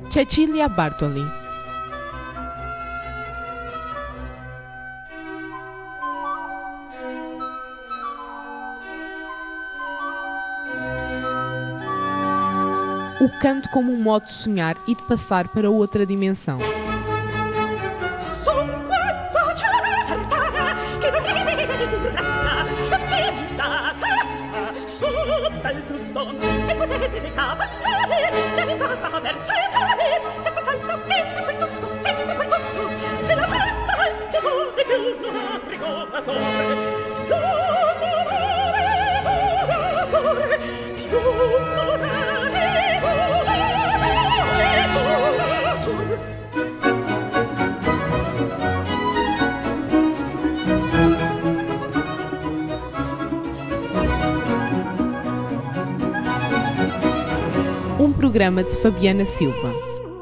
Cecilia Bartoli. O canto como um modo de sonhar e de passar para outra dimensão. Um programa de Fabiana Silva.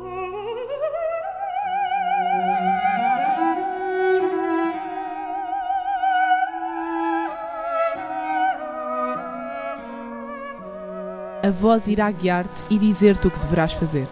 A voz irá guiar-te e dizer-te o que deverás fazer.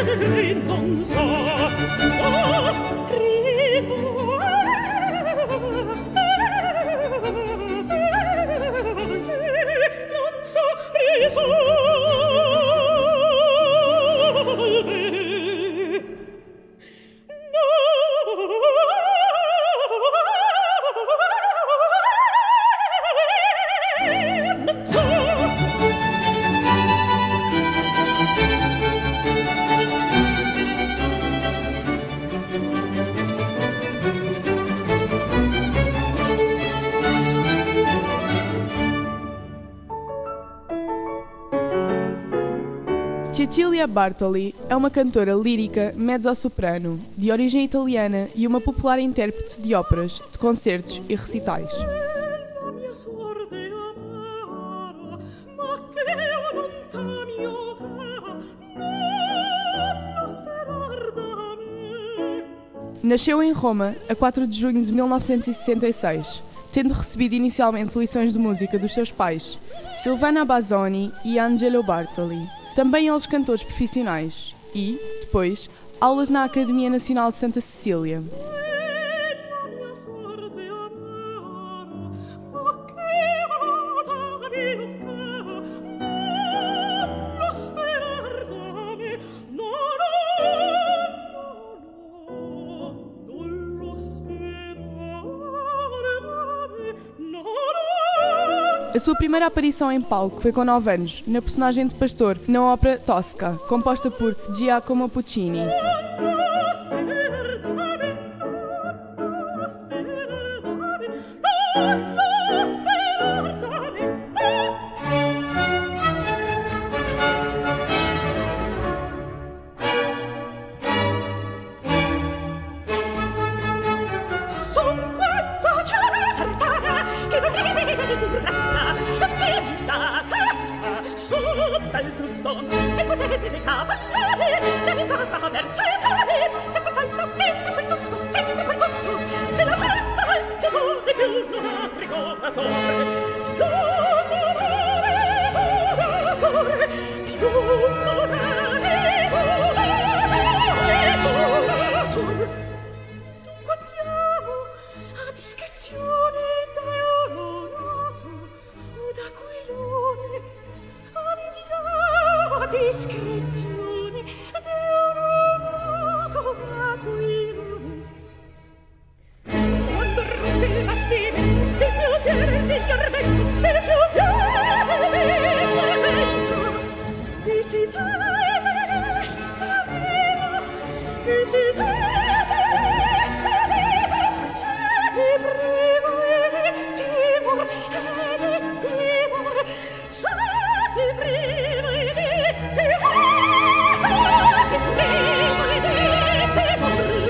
Cecilia Bartoli é uma cantora lírica mezzo-soprano, de origem italiana e uma popular intérprete de óperas, de concertos e recitais. Nasceu em Roma a 4 de junho de 1966, tendo recebido inicialmente lições de música dos seus pais, Silvana Bazzoni e Angelo Bartoli. Também eles cantores profissionais e, depois, aulas na Academia Nacional de Santa Cecília. A sua primeira aparição em palco foi com 9 anos, na personagem de pastor, na ópera Tosca, composta por Giacomo Puccini. Dal frutto e potete cavallare dal casa verso il mare da passanza entra per tutto e la passa al timore più non ha regolatore più non ha regolatore più non ha regolatore. Dunque andiamo a discrezione deodorato da Aquilone. Andiamo a discrezione deodorato da Aquilone. Quando rotte le mastine il più fiere migliormento il più fiere migliormento e si resta viva e si resta viva c'è di prego e di timore e di timore c'è di prego e di timore c'è di prego e di timore.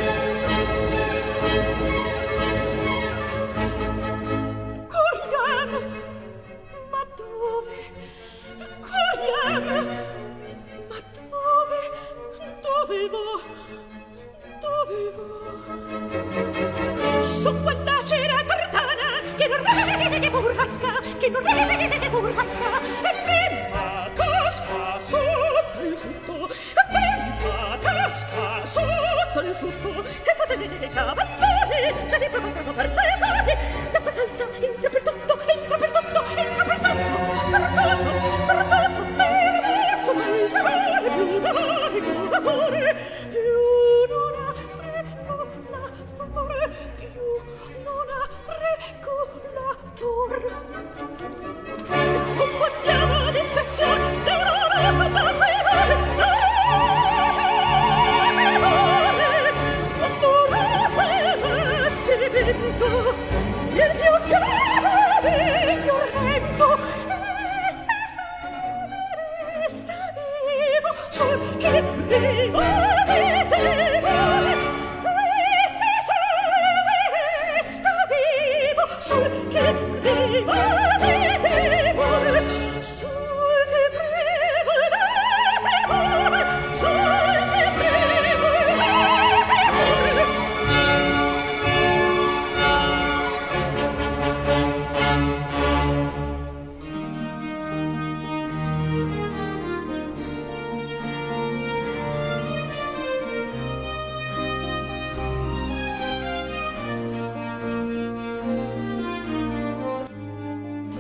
Corriamo, ma dove? Corriamo, ma dove? Dove va? Dove va? Su quella cera tartana che non vede che burrasca, che non vede che burrasca e bimba casca sotto il frutto, e bimba casca sotto il frutto e potete cavallare da di passano per sedare la passanza entra per tutto, entra per tutto, entra per tutto, per tutto per verso del calore più non ha regolatore, più non ha regolatore, più non ha regolatore. Andiamo a discrezione deodorato da Aquilone. Il mio fiore migliormento e se resta vivo sul che prima di temore e se resta vivo sul che prima di temore sul che prima di temore sul che prima di temore.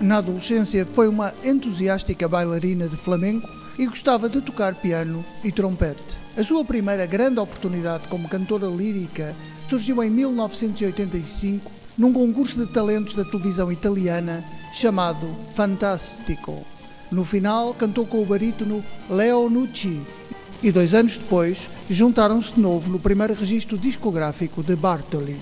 Na adolescência foi uma entusiástica bailarina de flamenco e gostava de tocar piano e trompete. A sua primeira grande oportunidade como cantora lírica surgiu em 1985 num concurso de talentos da televisão italiana chamado Fantastico. No final cantou com o barítono Leo Nucci e 2 anos depois juntaram-se de novo no primeiro registro discográfico de Bartoli.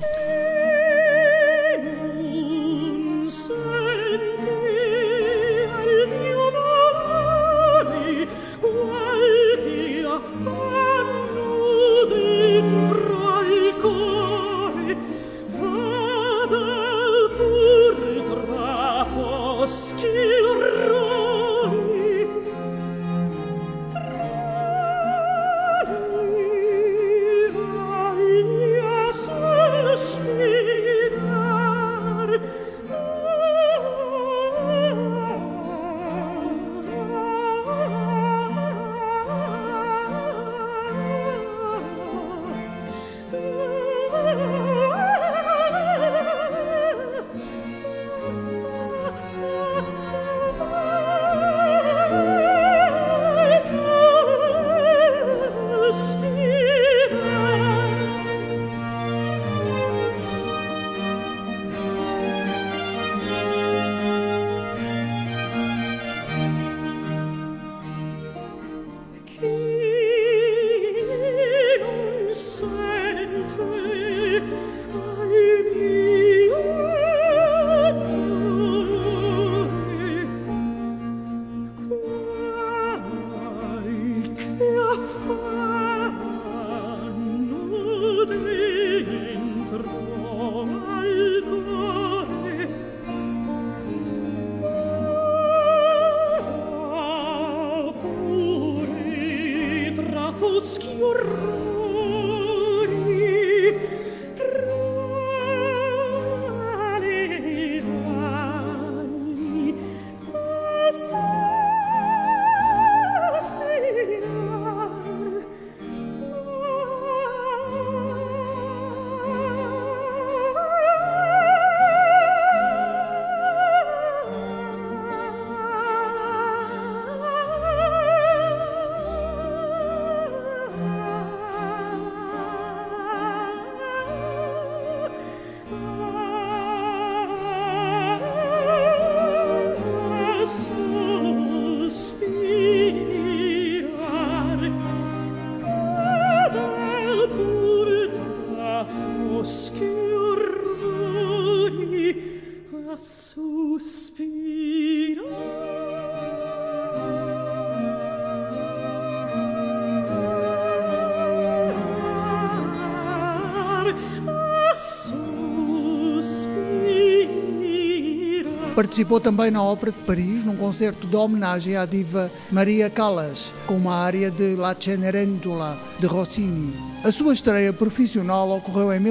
Participou também na Ópera de Paris, num concerto de homenagem à diva Maria Callas, com uma área de La Cenerentola, de Rossini. A sua estreia profissional ocorreu em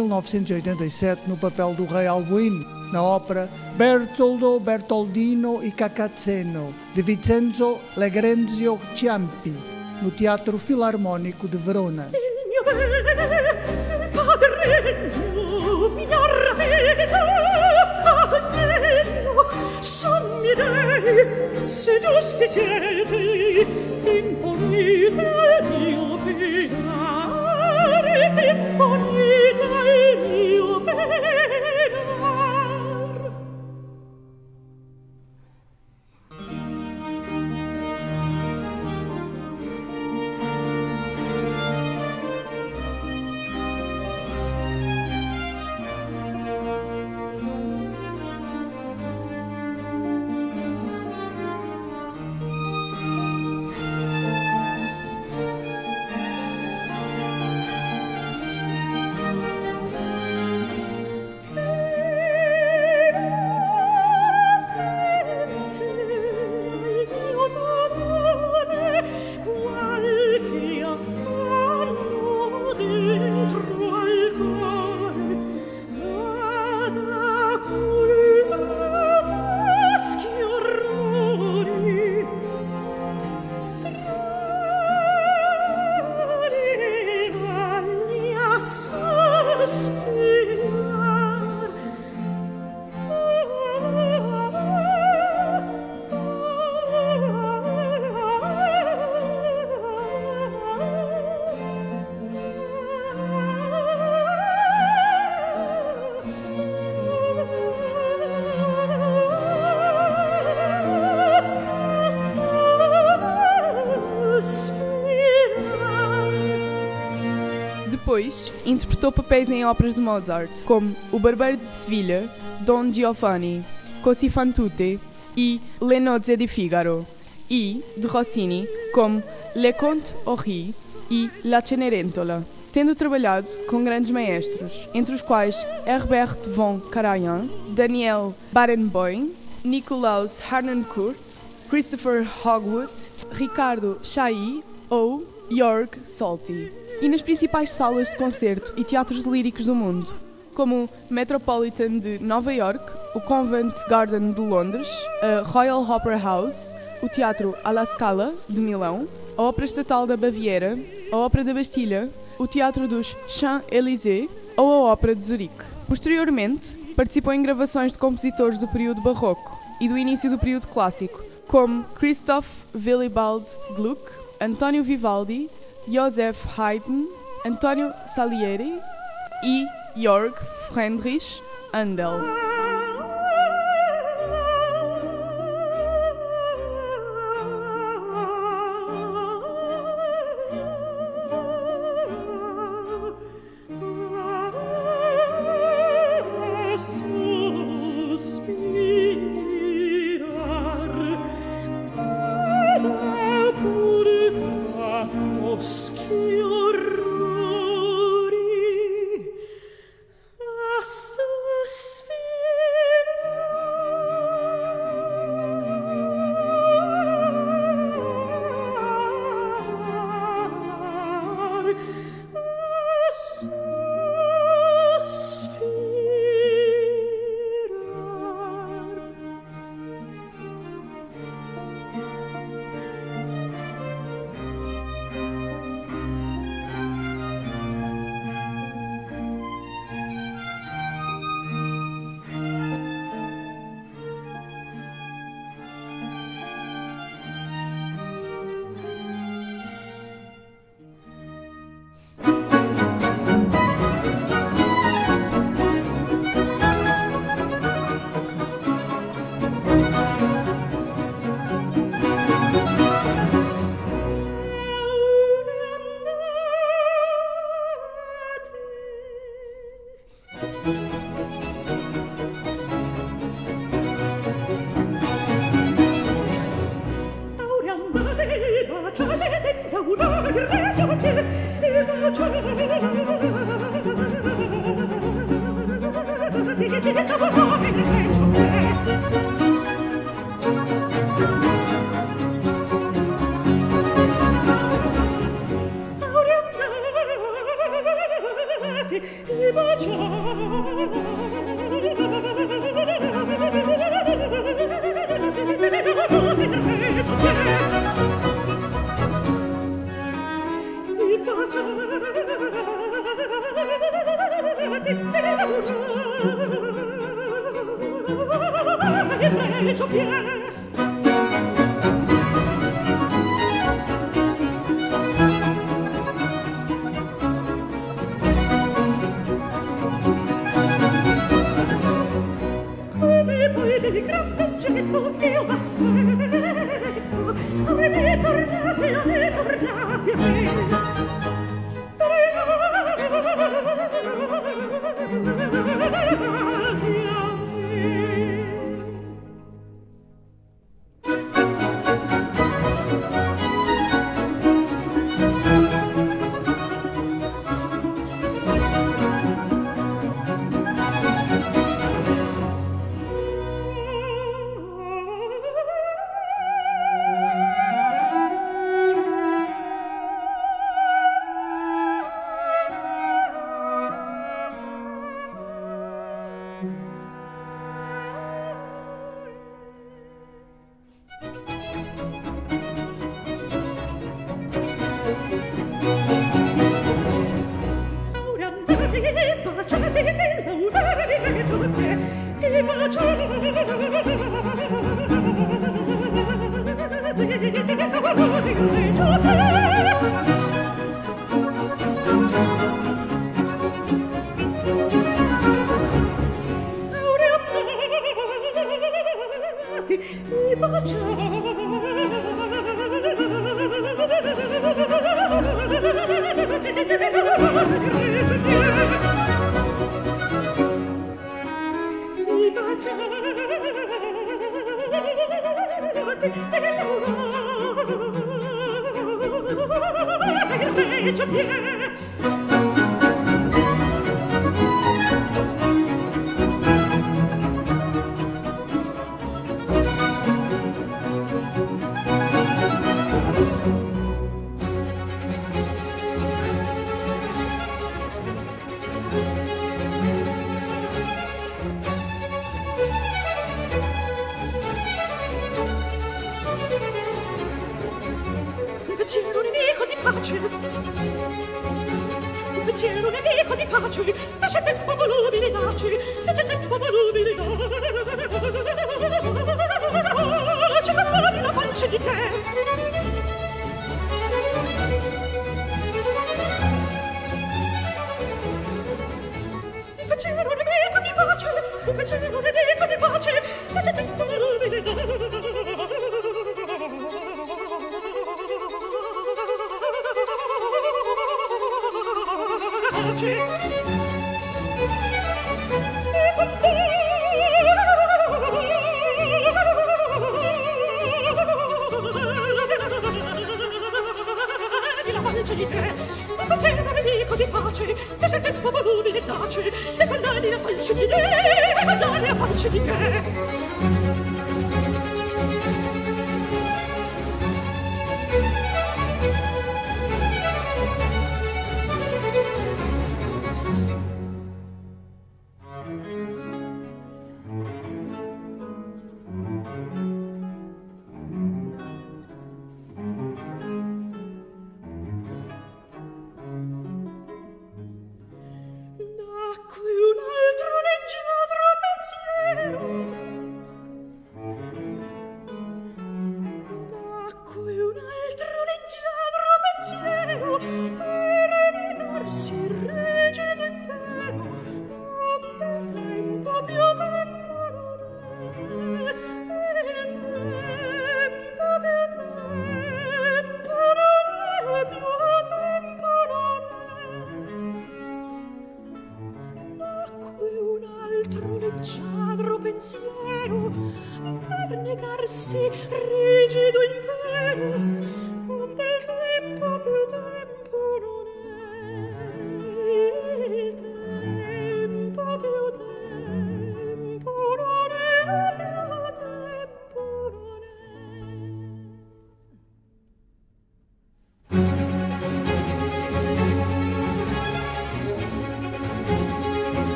1987 no papel do rei Alboino, na ópera Bertoldo, Bertoldino e Cacazzeno, de Vincenzo Legrenzio Ciampi, no Teatro Filarmónico de Verona. Sommi dei, se giusti siete, imponite il mio penare, imponite il mio penare. Depois, interpretou papéis em óperas de Mozart, como O Barbeiro de Sevilha, Don Giovanni, Così fan tutte e Le nozze di Figaro, e, de Rossini, como Le Conte Horry e La Cenerentola, tendo trabalhado com grandes maestros, entre os quais Herbert von Karajan, Daniel Barenboim, Nikolaus Harnoncourt, Christopher Hogwood, Ricardo Chailly ou Jörg Solti, e nas principais salas de concerto e teatros líricos do mundo, como o Metropolitan de Nova York, o Covent Garden de Londres, a Royal Opera House, o Teatro alla Scala de Milão, a Ópera Estatal da Baviera, a Ópera da Bastilha, o Teatro dos Champs-Élysées ou a Ópera de Zurique. Posteriormente, participou em gravações de compositores do período barroco e do início do período clássico, como Christoph Willibald Gluck, António Vivaldi, Joseph Haydn, António Salieri e Georg Friedrich Handel.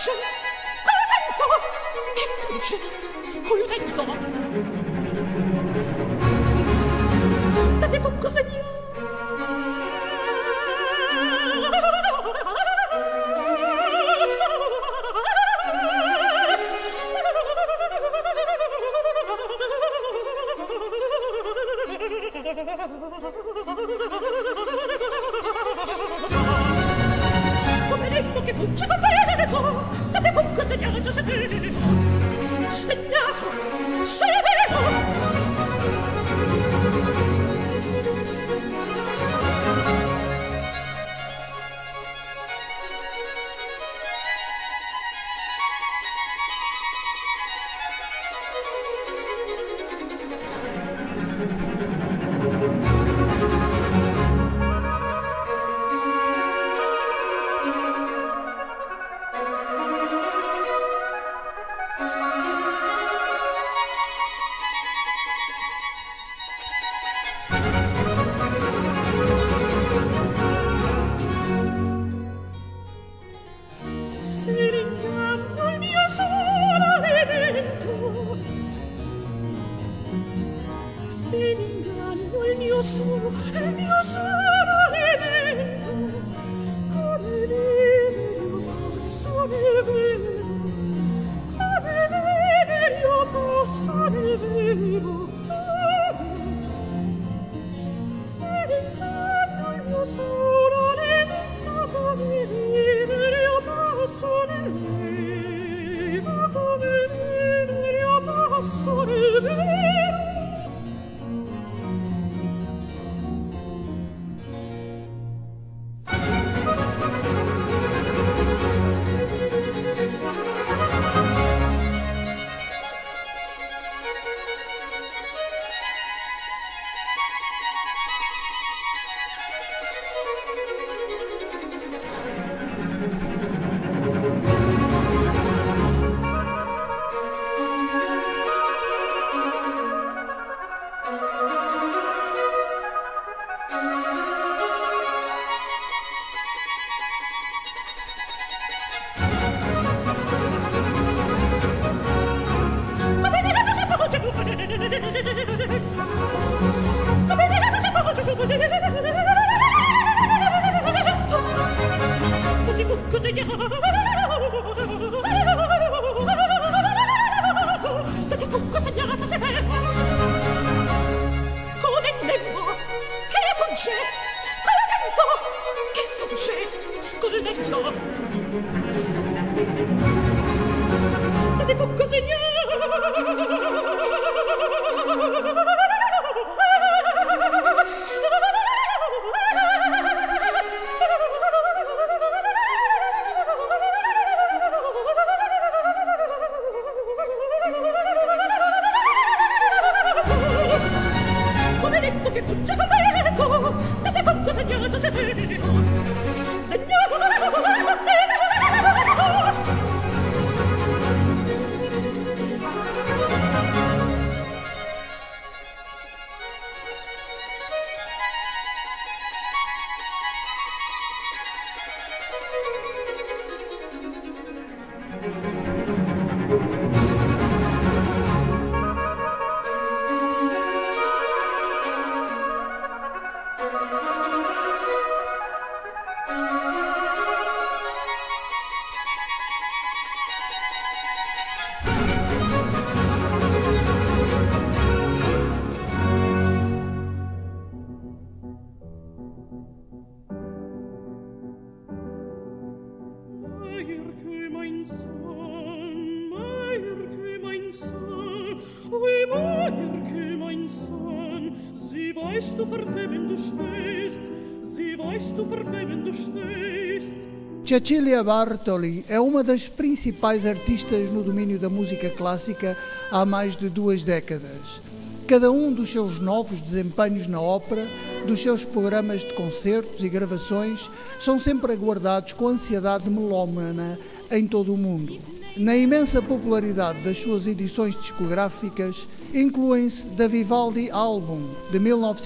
Cecilia Bartoli é uma das principais artistas no domínio da música clássica há mais de 2 décadas. Cada um dos seus novos desempenhos na ópera, dos seus programas de concertos e gravações, são sempre aguardados com ansiedade melómana em todo o mundo. Na imensa popularidade das suas edições discográficas, incluem-se da Vivaldi Album, de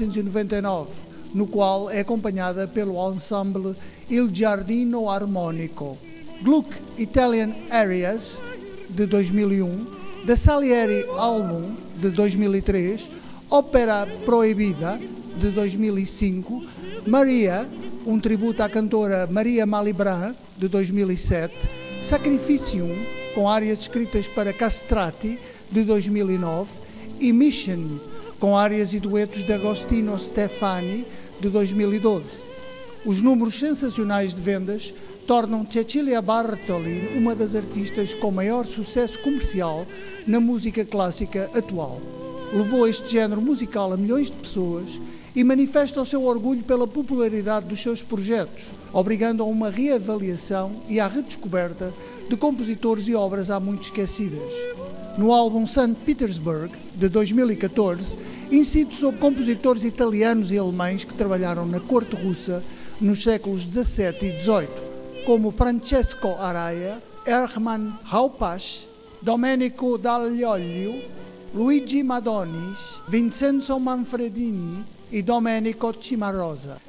1999, no qual é acompanhada pelo ensemble Il Giardino Armonico. Gluck Italian Arias, de 2001, da Salieri Album, de 2003, Ópera Proibida, de 2005, Maria, um tributo à cantora Maria Malibran, de 2007, Sacrificium, com áreas escritas para castrati, de 2009, e Mission, com áreas e duetos de Agostino Stefani, de 2012. Os números sensacionais de vendas tornam Cecilia Bartoli uma das artistas com maior sucesso comercial na música clássica atual. Levou este género musical a milhões de pessoas e manifesta o seu orgulho pela popularidade dos seus projetos, obrigando a uma reavaliação e à redescoberta de compositores e obras há muito esquecidas. No álbum St. Petersburg, de 2014, incide sobre compositores italianos e alemães que trabalharam na corte russa nos séculos XVII e XVIII, como Francesco Araya, Hermann Haupasch, Domenico Dagliolio, Luigi Madonis, Vincenzo Manfredini e Domenico Cimarosa.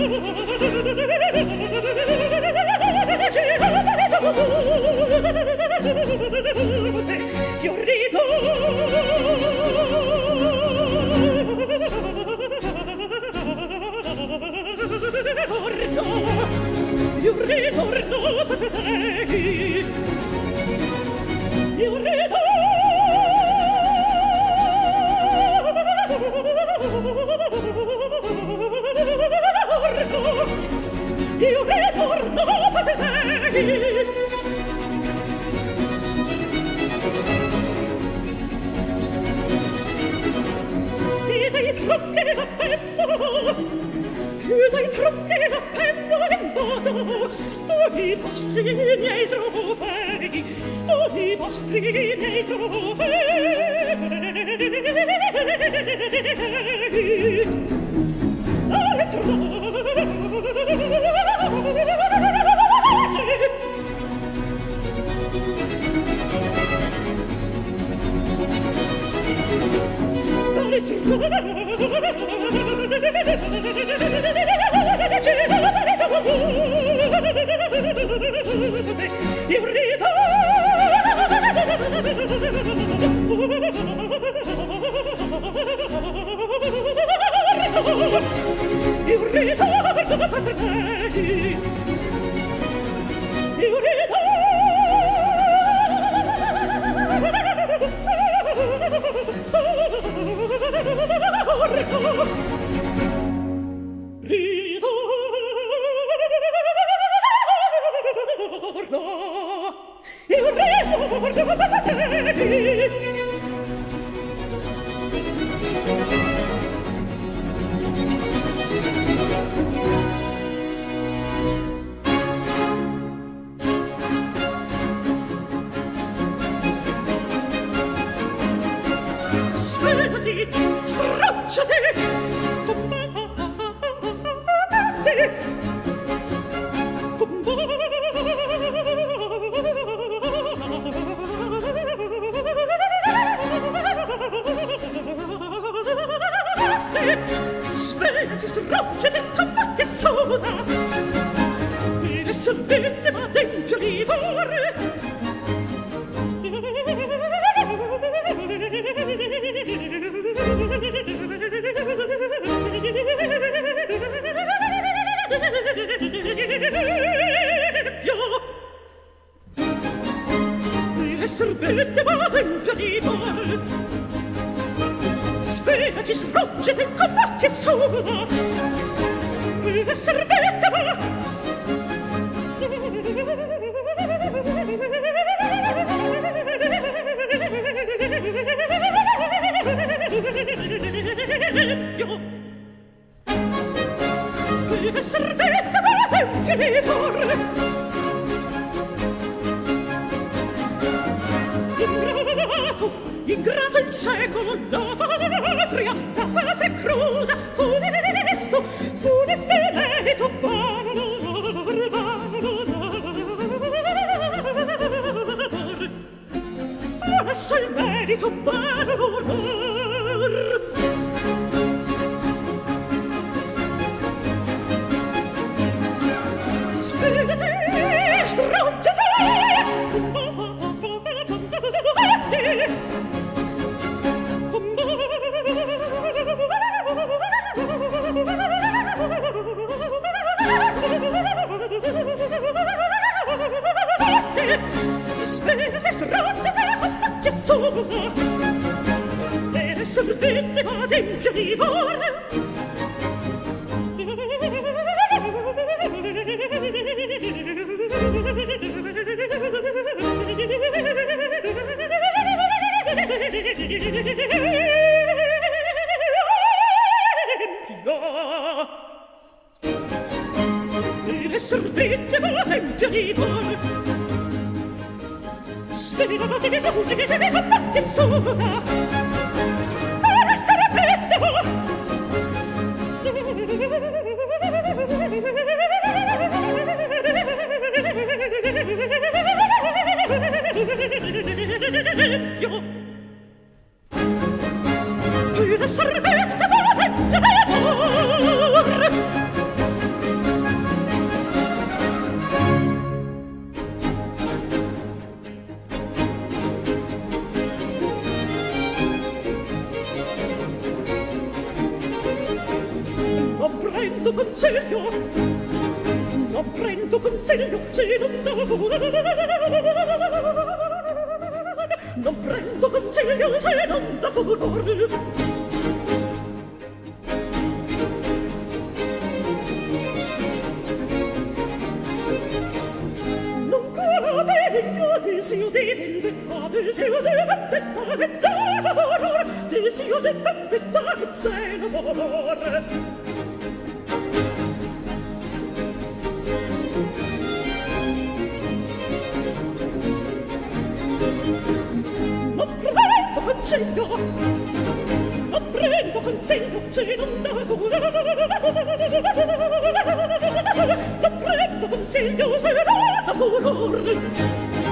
Ingrato il secolo, la patria cruda, funeste merito, onesto il merito, vano l'onor. Sfidate, struggete, sveglia stracciate che sono ed essere vittima d'empio divore ed essere vittima d'empio divore svelate che fuggite che combatte soda per essere vittima per essere vittima consiglio, non prendo consiglio se non dà furore. Non prendo consiglio se non dà furore. Non cura per desio di vendetta, desio di vendetta che zena furore, desio di vendetta che zena furore. Non prendo consiglio se non dà furore. Non prendo consiglio se non dà furore.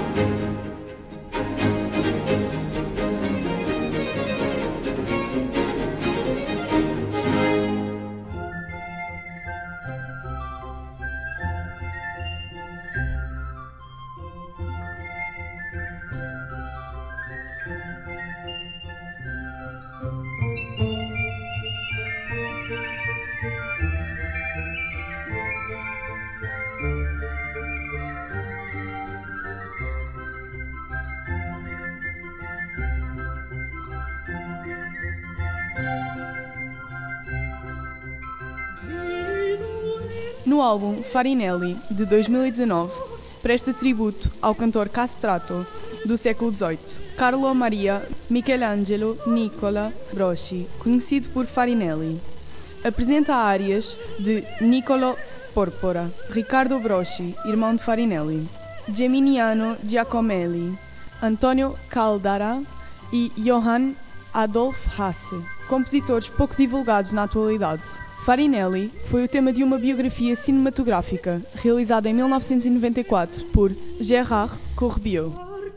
No álbum Farinelli, de 2019, presta tributo ao cantor castrato do século XVIII, Carlo Maria Michelangelo Nicola Broschi, conhecido por Farinelli. Apresenta áreas de Niccolò Porpora, Riccardo Broschi, irmão de Farinelli, Geminiano Giacomelli, Antonio Caldara e Johann Adolf Hasse, compositores pouco divulgados na atualidade. Farinelli foi o tema de uma biografia cinematográfica realizada em 1994 por Gérard Corbiot.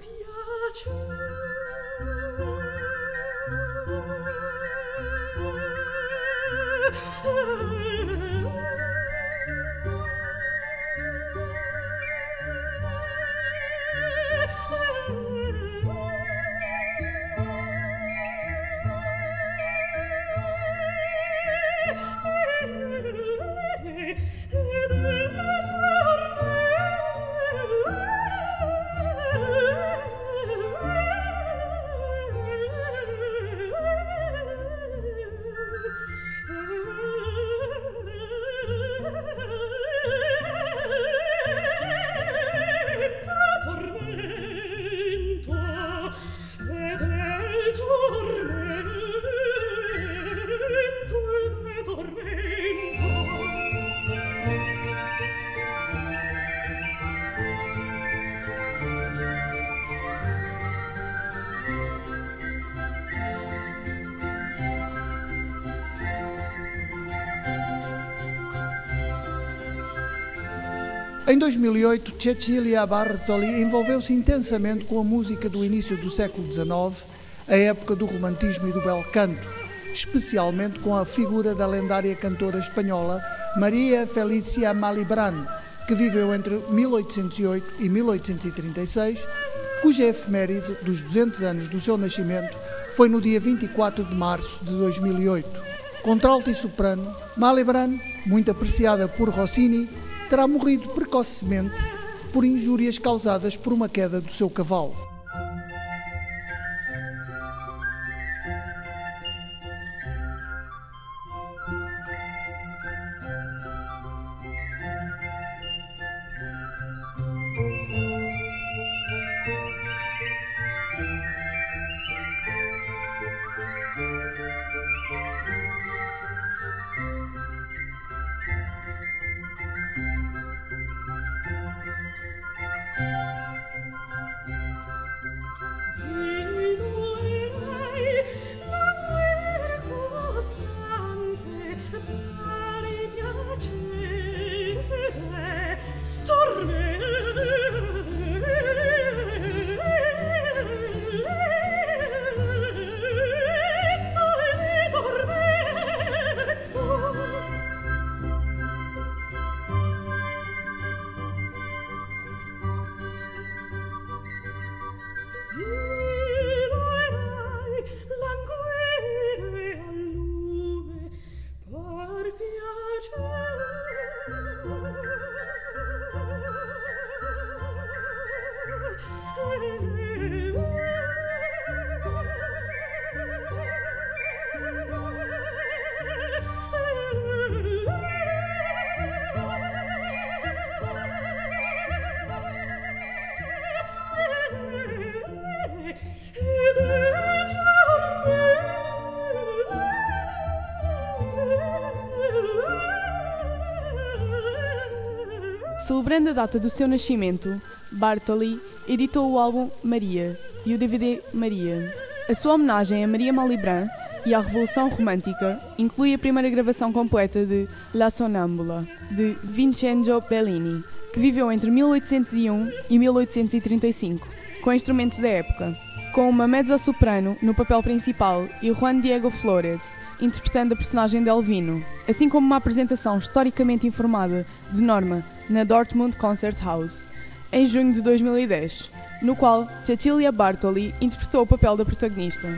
Em 2008, Cecilia Bartoli envolveu-se intensamente com a música do início do século XIX, a época do romantismo e do bel canto, especialmente com a figura da lendária cantora espanhola Maria Felícia Malibran, que viveu entre 1808 e 1836, cuja efeméride dos 200 anos do seu nascimento foi no dia 24 de março de 2008. Contralto e soprano, Malibran, muito apreciada por Rossini, terá morrido precocemente por injúrias causadas por uma queda do seu cavalo. Celebrando a data do seu nascimento, Bartoli editou o álbum Maria e o DVD Maria. A sua homenagem a Maria Malibran e à Revolução Romântica inclui a primeira gravação completa de La Sonnambula, de Vincenzo Bellini, que viveu entre 1801 e 1835, com instrumentos da época, com uma mezzo-soprano no papel principal e Juan Diego Flores interpretando a personagem de Elvino, assim como uma apresentação historicamente informada de Norma na Dortmund Concert House, em junho de 2010, no qual Cecilia Bartoli interpretou o papel da protagonista.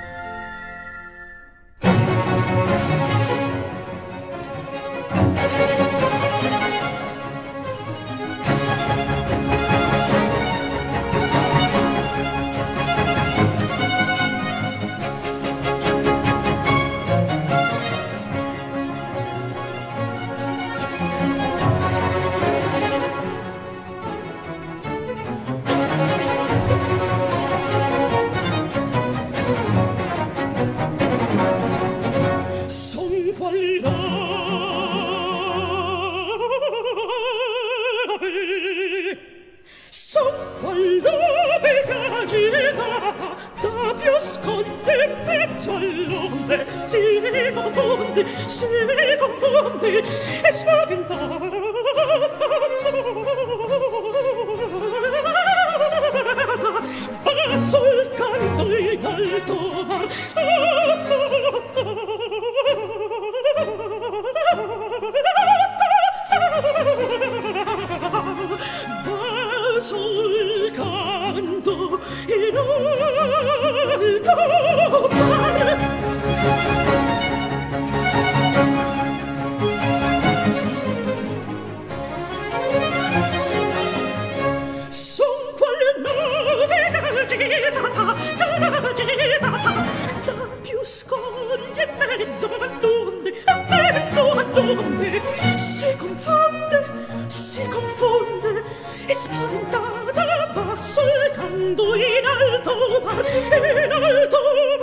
Si confonde e spaventa va sul canto in alto mar va sul canto in alto mar. Si confonde e spaventata va solcando in alto mar, in alto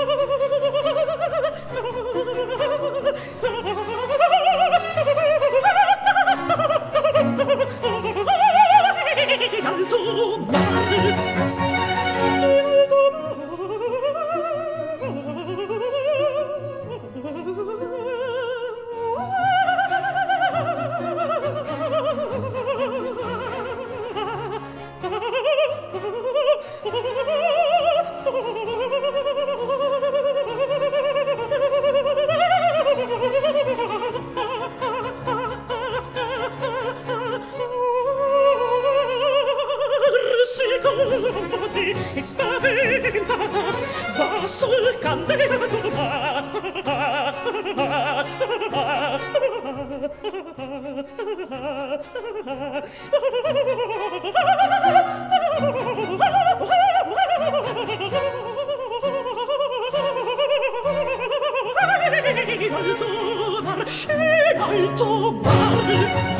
e spaventata va sul candelabro in alto mar.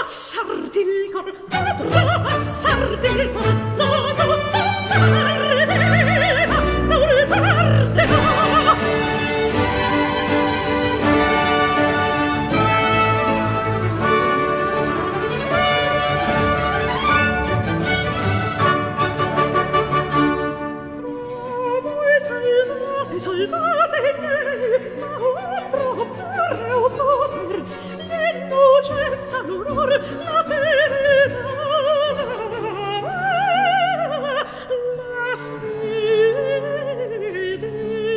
trapassarti il cor, a trapassarti il cor, non tarderà, non tarderà. Salvate me, ma oltre parre o poter, l'innocenza, l'onor, la verità, la fedeltà.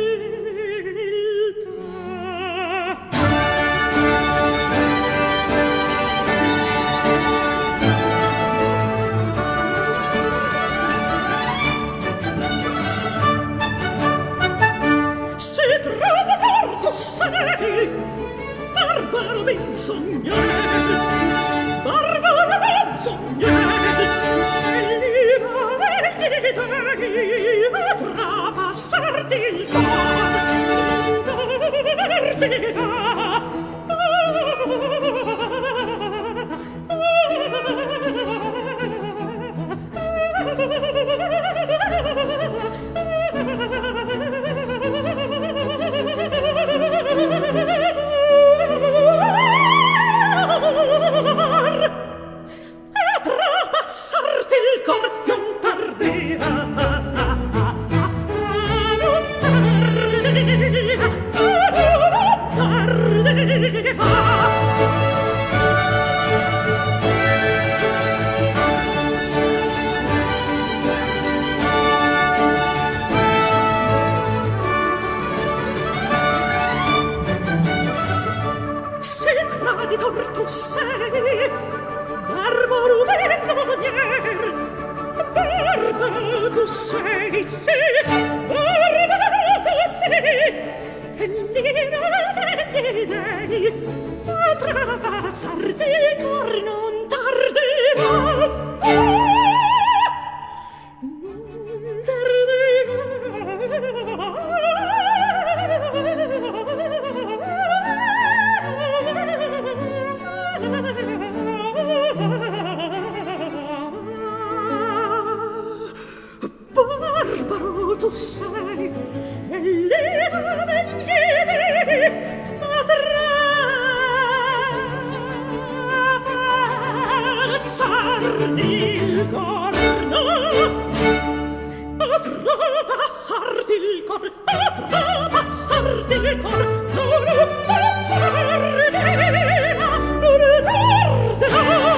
Sei barbaro menzognere, barbaro menzognere, e l'ira degli dei a trapassarti il cor, tarderà. A trapassarti il cor non tarderà, non tarderà. Traditor tu sei, barbaro menzognere, barbaro tu sei, sì, barbaro tu sei, e l'ira degli dei a trapassarti il cor non tarderà. Barbaro tu sei, e l'ira degli dei a trapassarti il cor, a trapassarti il cor, a trapassarti il cor, non tarderà, non tarderà.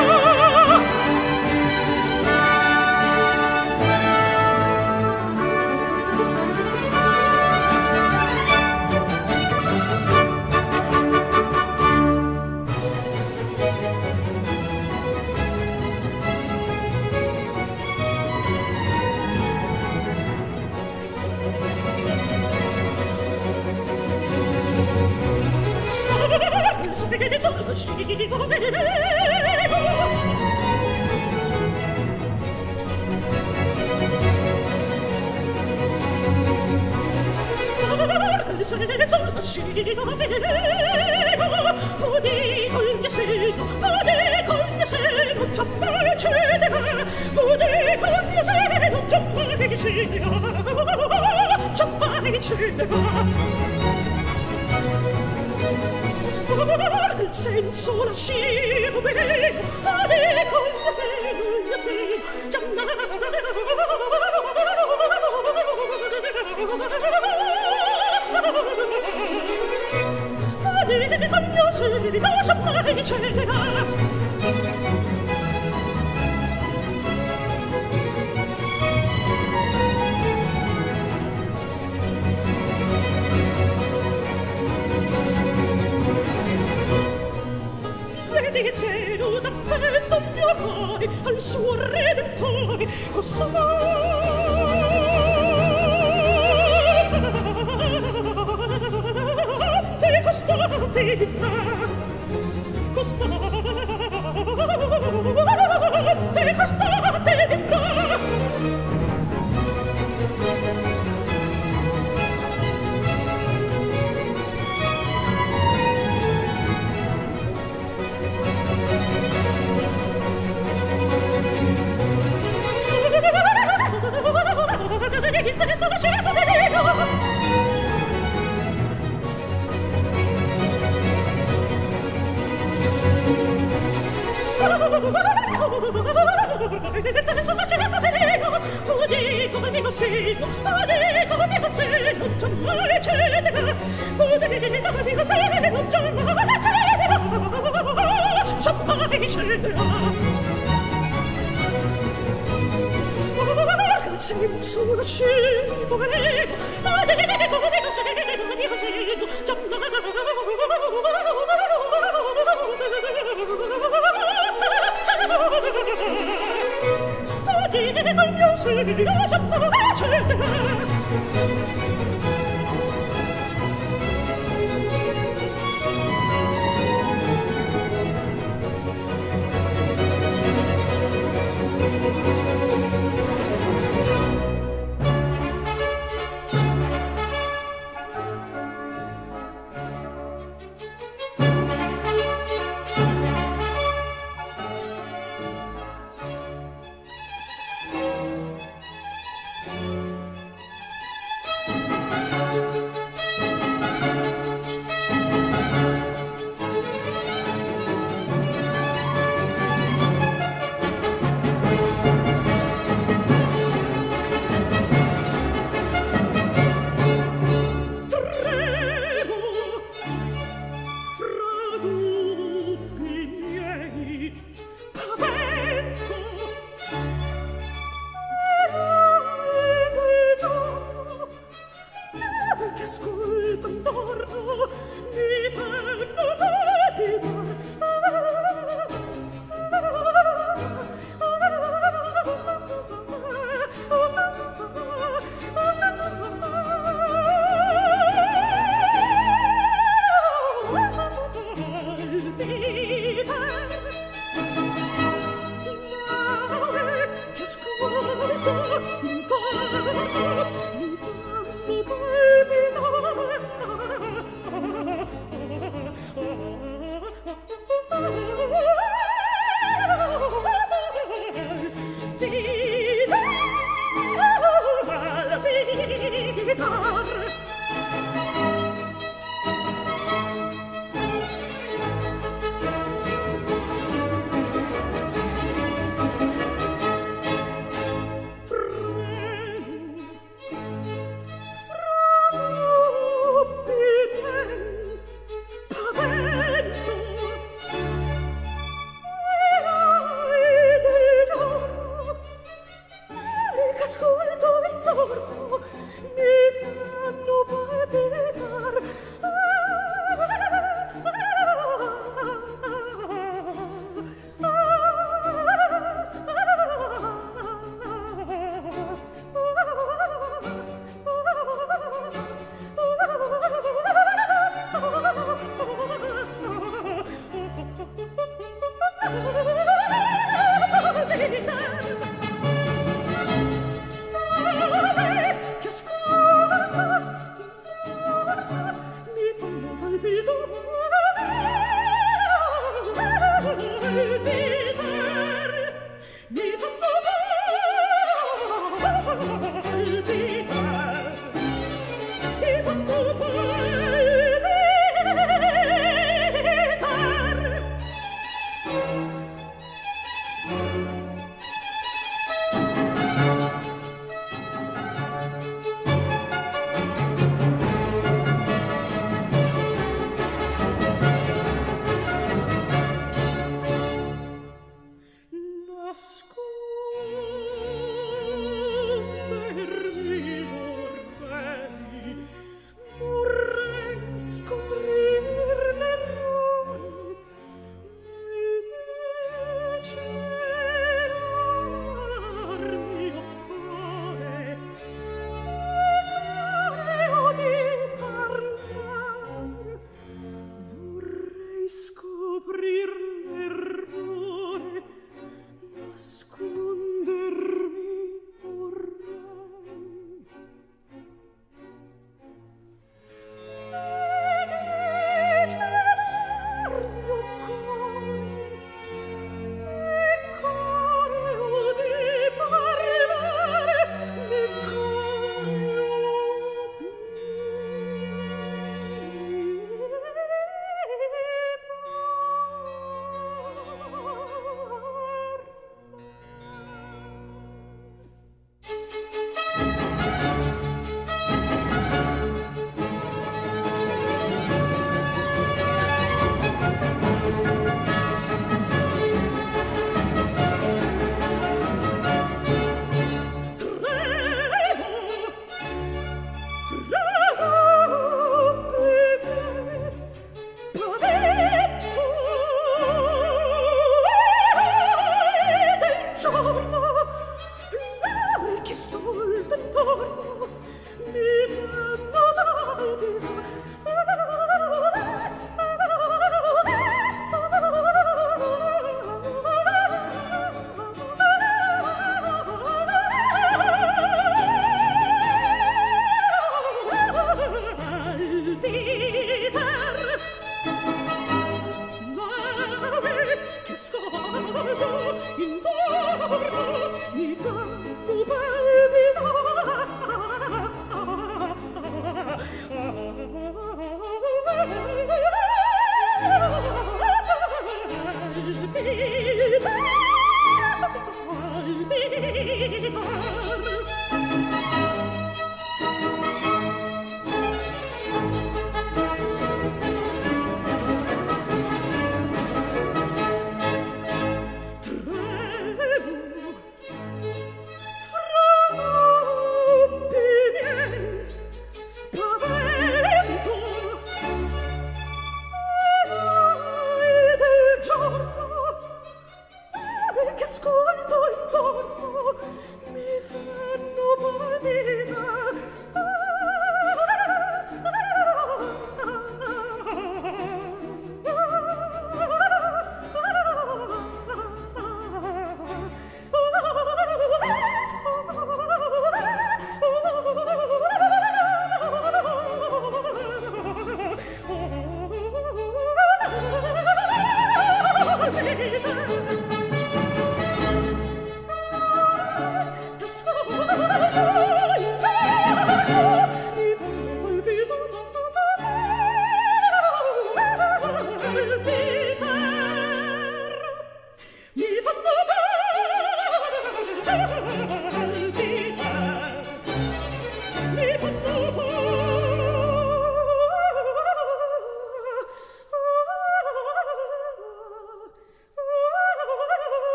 Il senso lascivo bene, con la sei, già vedi cielo d'affetto mio cuore al suo redentore costante vivrà, costante vivrà. Sul cielo, poverino,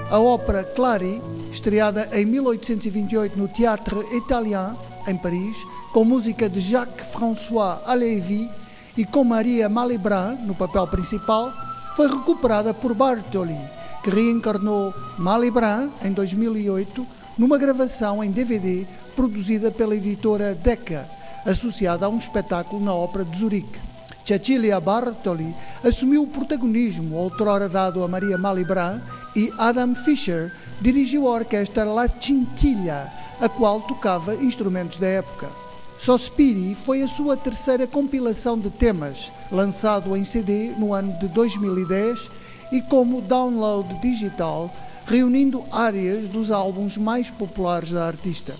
A ópera Clary, estreada em 1828 no Théâtre Italien, em Paris, com música de Jacques-François Halévy e com Maria Malibran no papel principal, foi recuperada por Bartoli, que reencarnou Malibran em 2008 numa gravação em DVD produzida pela editora Decca, associada a um espetáculo na Ópera de Zurique. Cecilia Bartoli assumiu o protagonismo, outrora dado a Maria Malibran, e Adam Fischer dirigiu a orquestra La Cintilla, a qual tocava instrumentos da época. Sospiri foi a sua terceira compilação de temas, lançado em CD no ano de 2010 e como download digital, reunindo áreas dos álbuns mais populares da artista.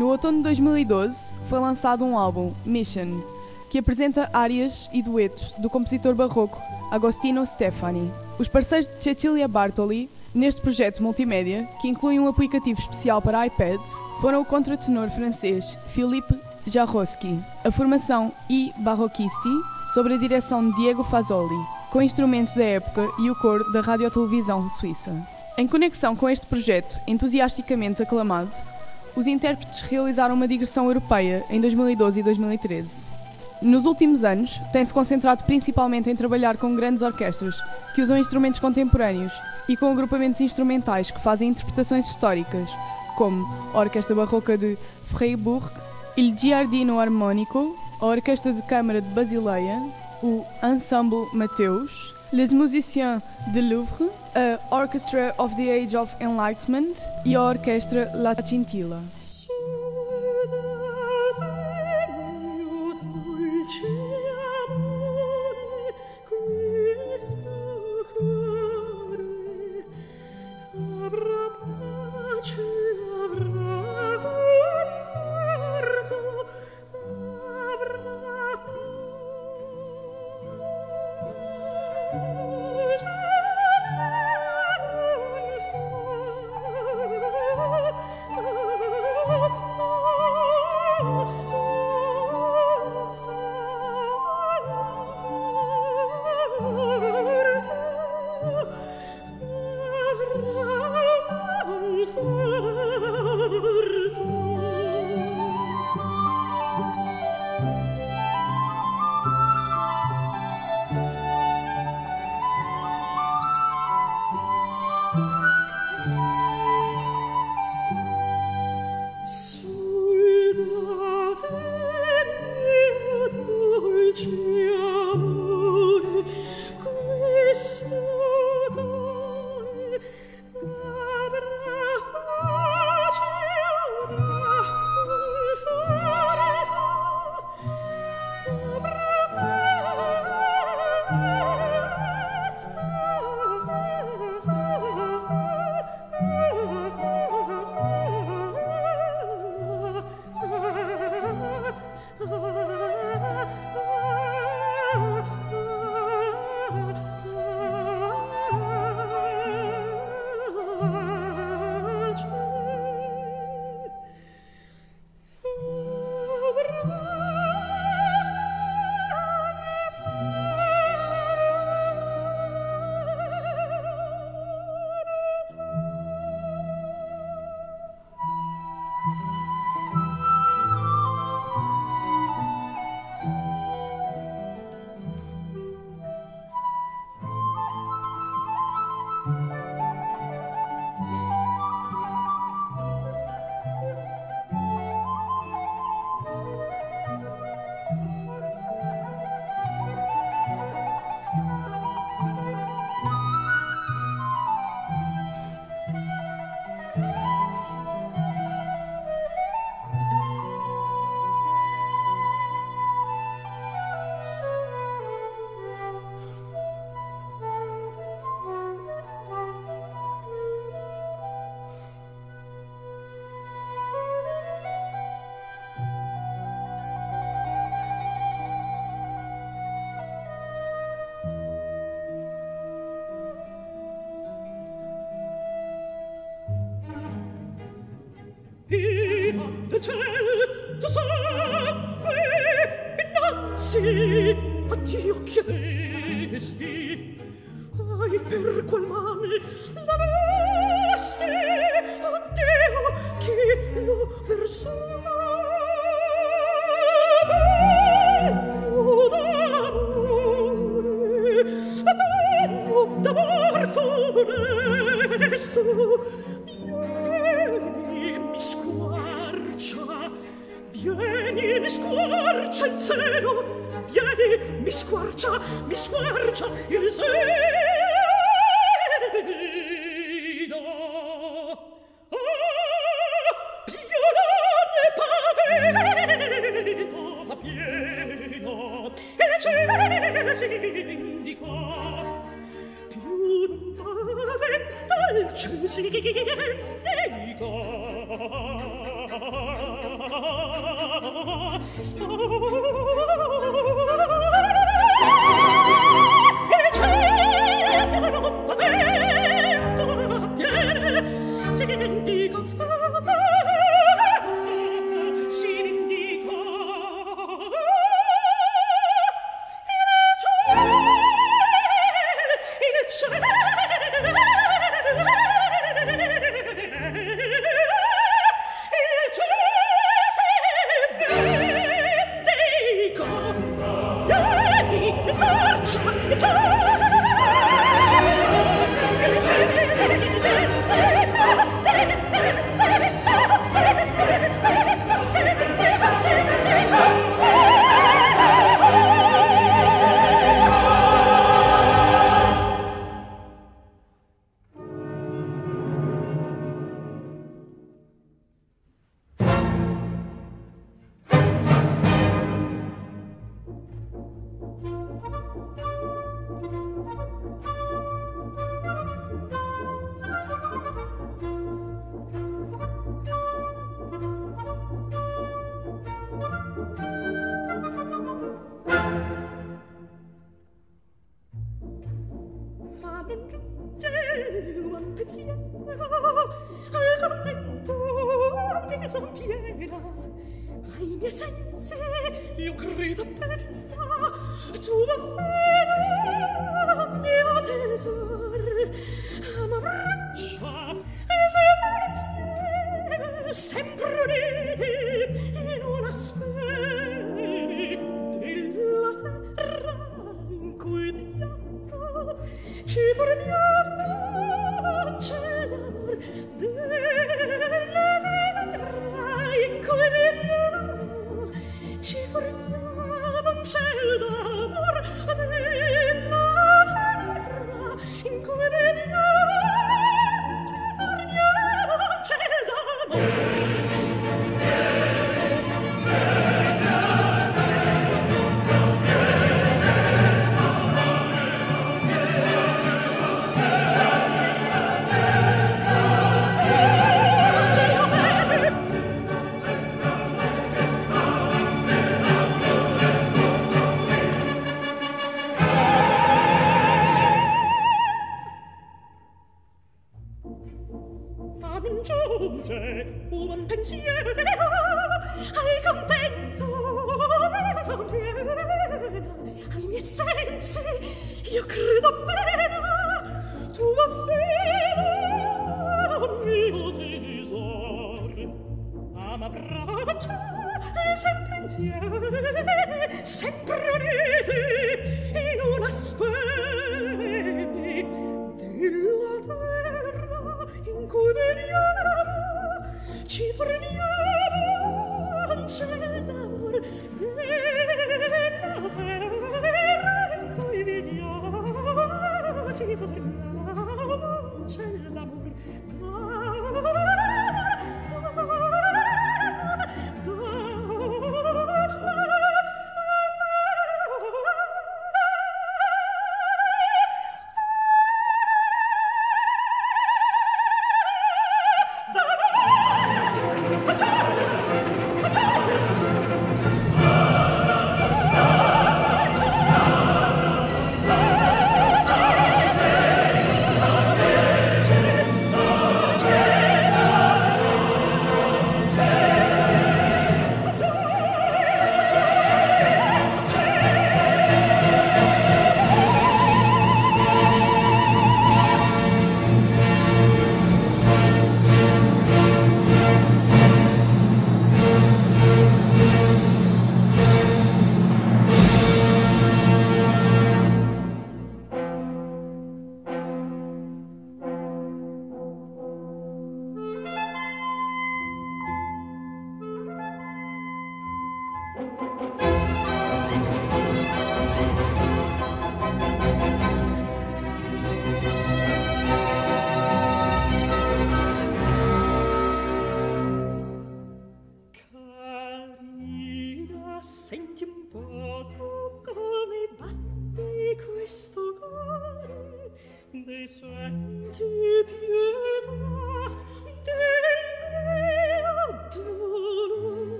No outono de 2012 foi lançado um álbum, Mission, que apresenta áreas e duetos do compositor barroco Agostino Stefani. Os parceiros de Cecilia Bartoli neste projeto multimédia, que inclui um aplicativo especial para iPad, foram o contratenor francês Philippe Jarrosky, a formação I Barroquisti, sob a direção de Diego Fazzoli, com instrumentos da época e o coro da Radiotelevisão Suíça. Em conexão com este projeto entusiasticamente aclamado, os intérpretes realizaram uma digressão europeia em 2012 e 2013. Nos últimos anos, tem-se concentrado principalmente em trabalhar com grandes orquestras que usam instrumentos contemporâneos e com agrupamentos instrumentais que fazem interpretações históricas, como a Orquestra Barroca de Freiburg, Il Giardino Armonico, a Orquestra de Câmara de Basileia, o Ensemble Mateus, Les Musiciens de Louvre, a Orchestra of the Age of Enlightenment e a Orquestra La Cintilla. del ciel tu sangue innanzi a Dio chiedesti, ai per qual male l'avesti a Dio chi lo versò. D'amor funesto, vieni, mi squarcia il cielo, vieni, mi squarcia il seno. Pione paventa pieno, e il cielo si vindica. Più paventa il cielo si vindica.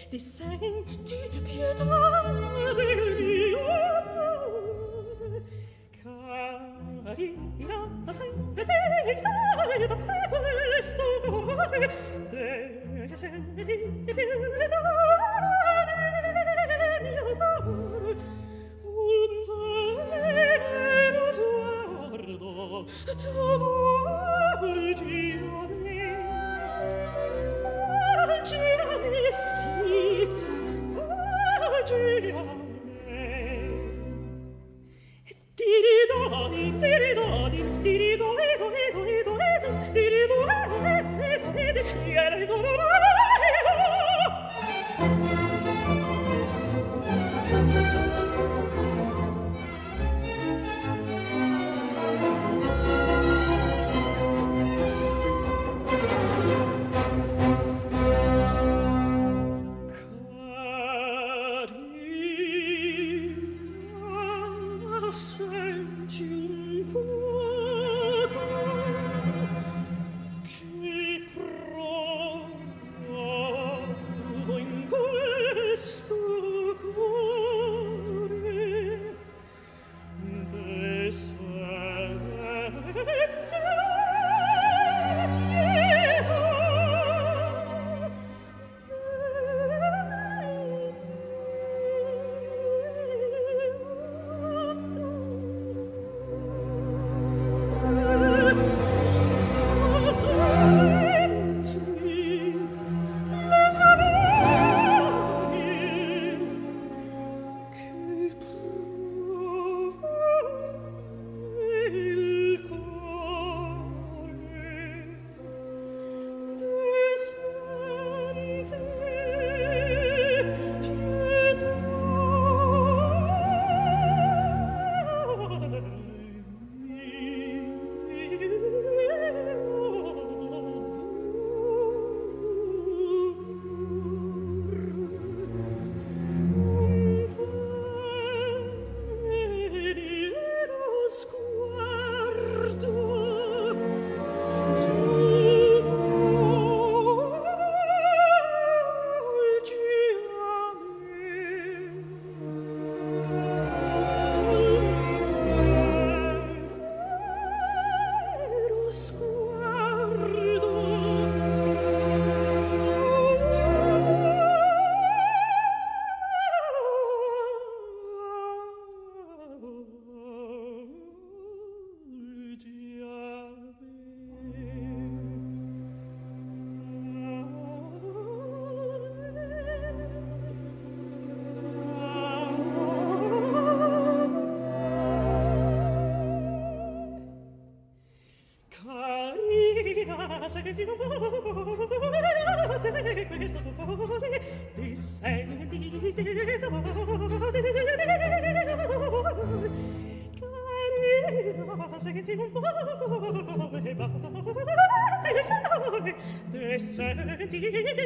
Senti pietà del mio cuore, carina, senti questo cuore, senti pietà del mio cuore, un tenero sguardo tu volgi a me, volgi a me, sì, volgi a me. Diridodi, diridodi, diridoedo, senti un fuoco che provo in questo cuore, senti un cuore, questo cuore, ti senti pietà carina, senti un cuore, ti senti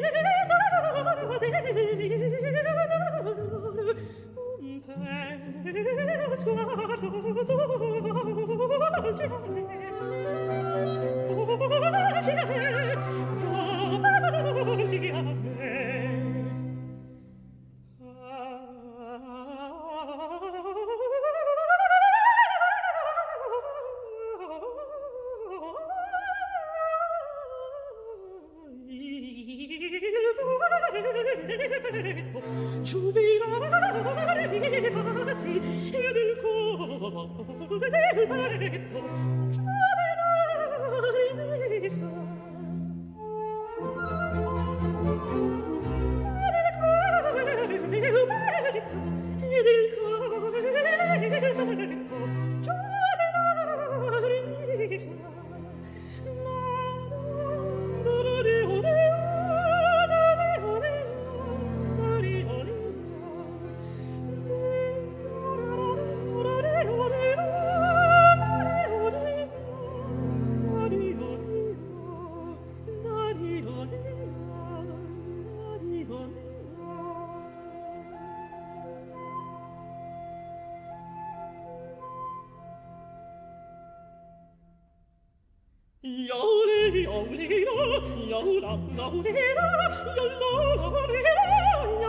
un tenero sguardo tu volgi a me. Volgi a me, volgi a me. Giubilare mi fa sì, ed il cuore del baretto giubilare mi fa. Ed il baretto, ed il cuore del baretto giubilare mi fa. Yo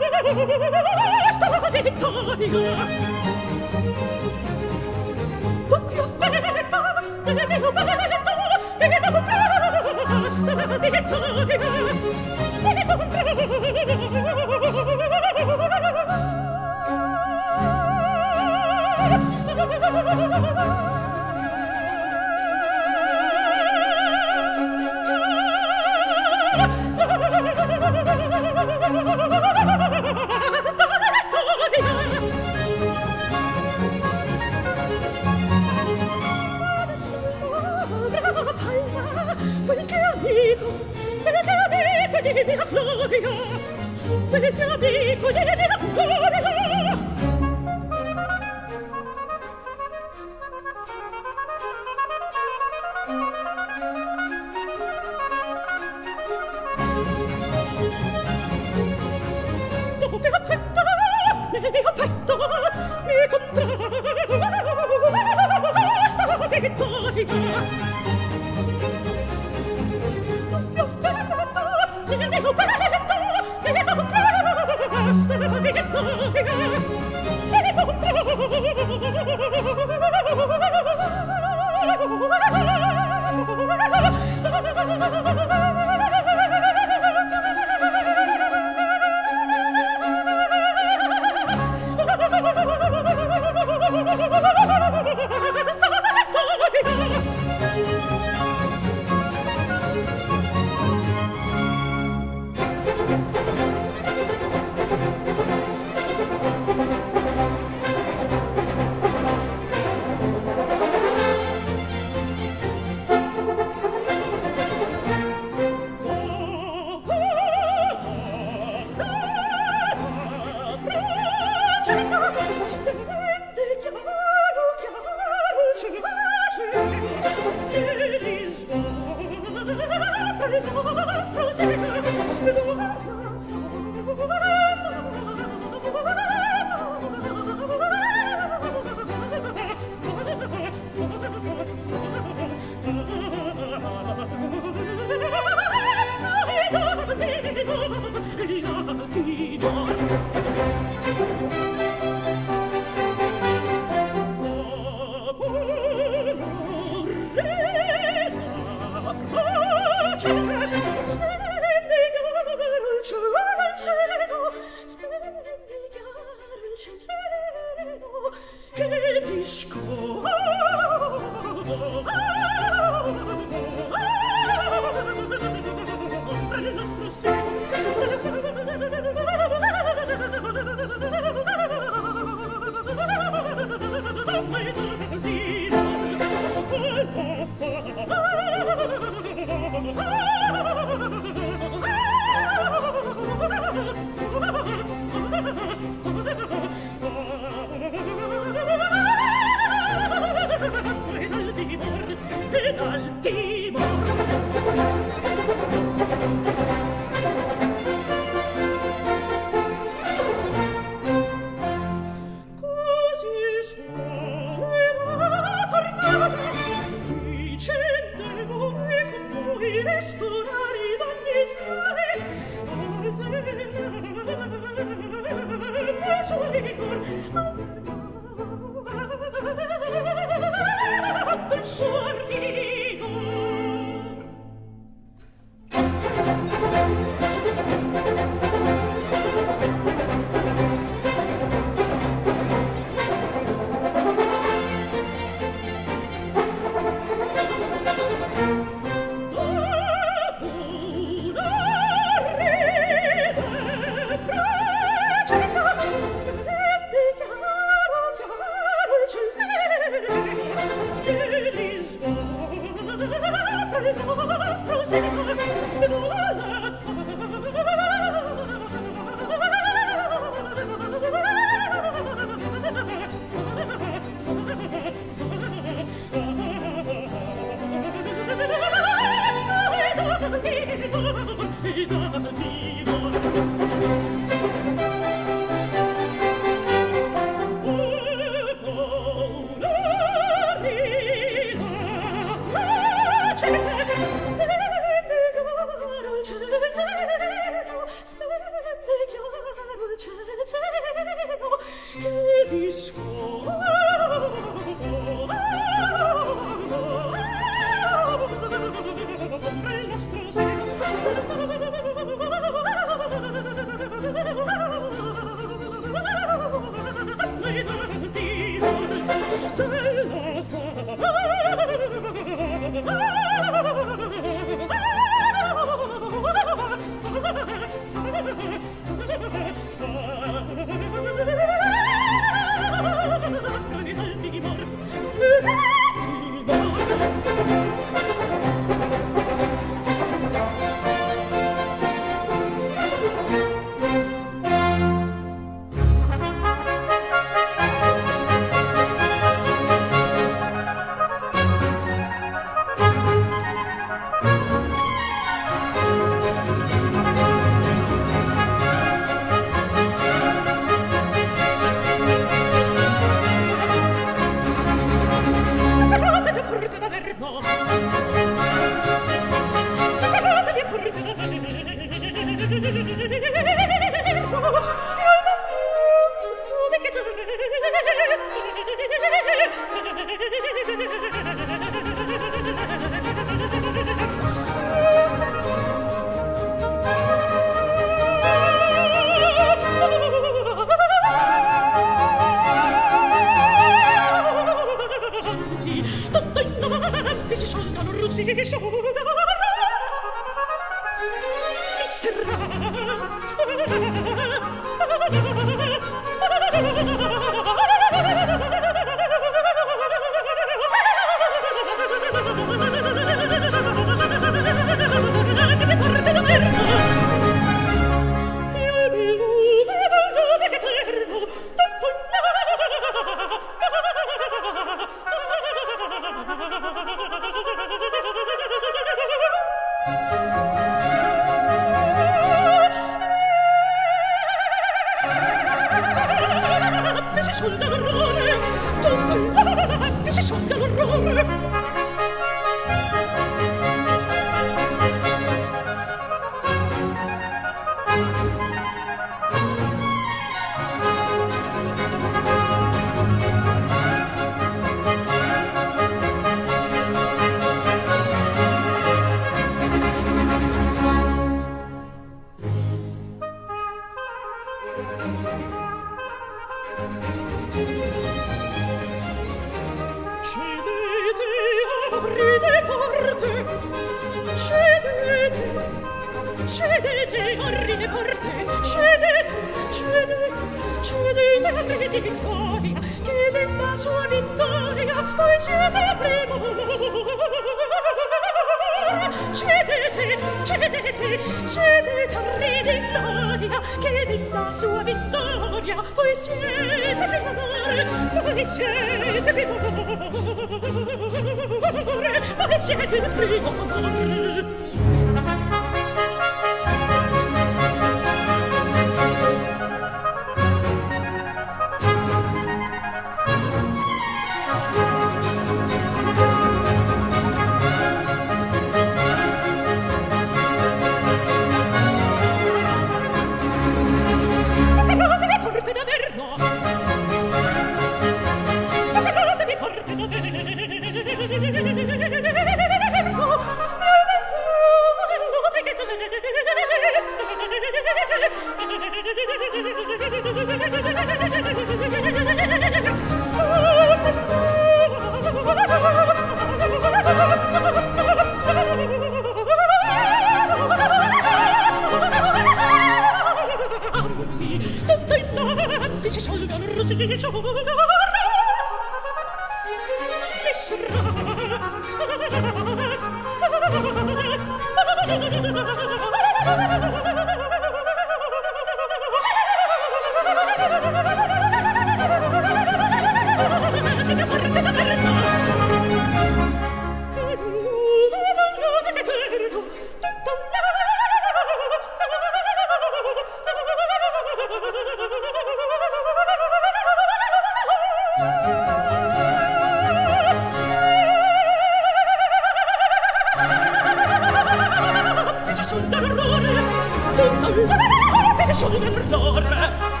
Tutto il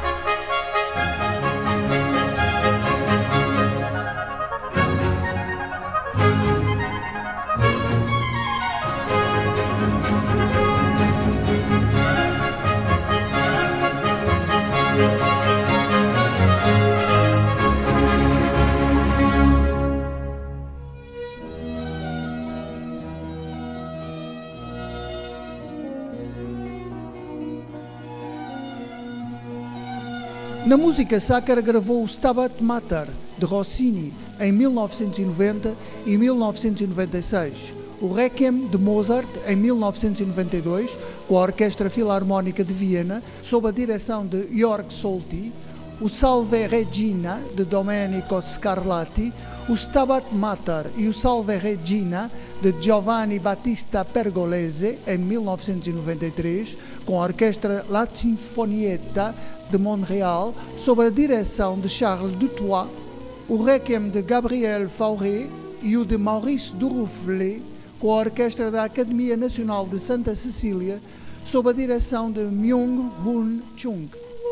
Na música sacra gravou o Stabat Mater, de Rossini, em 1990 e 1996, o Requiem, de Mozart, em 1992, com a Orquestra Filarmónica de Viena, sob a direção de Jörg Solti, o Salve Regina, de Domenico Scarlatti, o Stabat Mater e o Salve Regina, de Giovanni Battista Pergolese, em 1993, com a Orquestra La Sinfonietta de Montreal, sob a direção de Charles Dutoit, o Requiem de Gabriel Fauré e o de Maurice Duruflé, com a Orquestra da Academia Nacional de Santa Cecília, sob a direção de Myung-Hun Chung.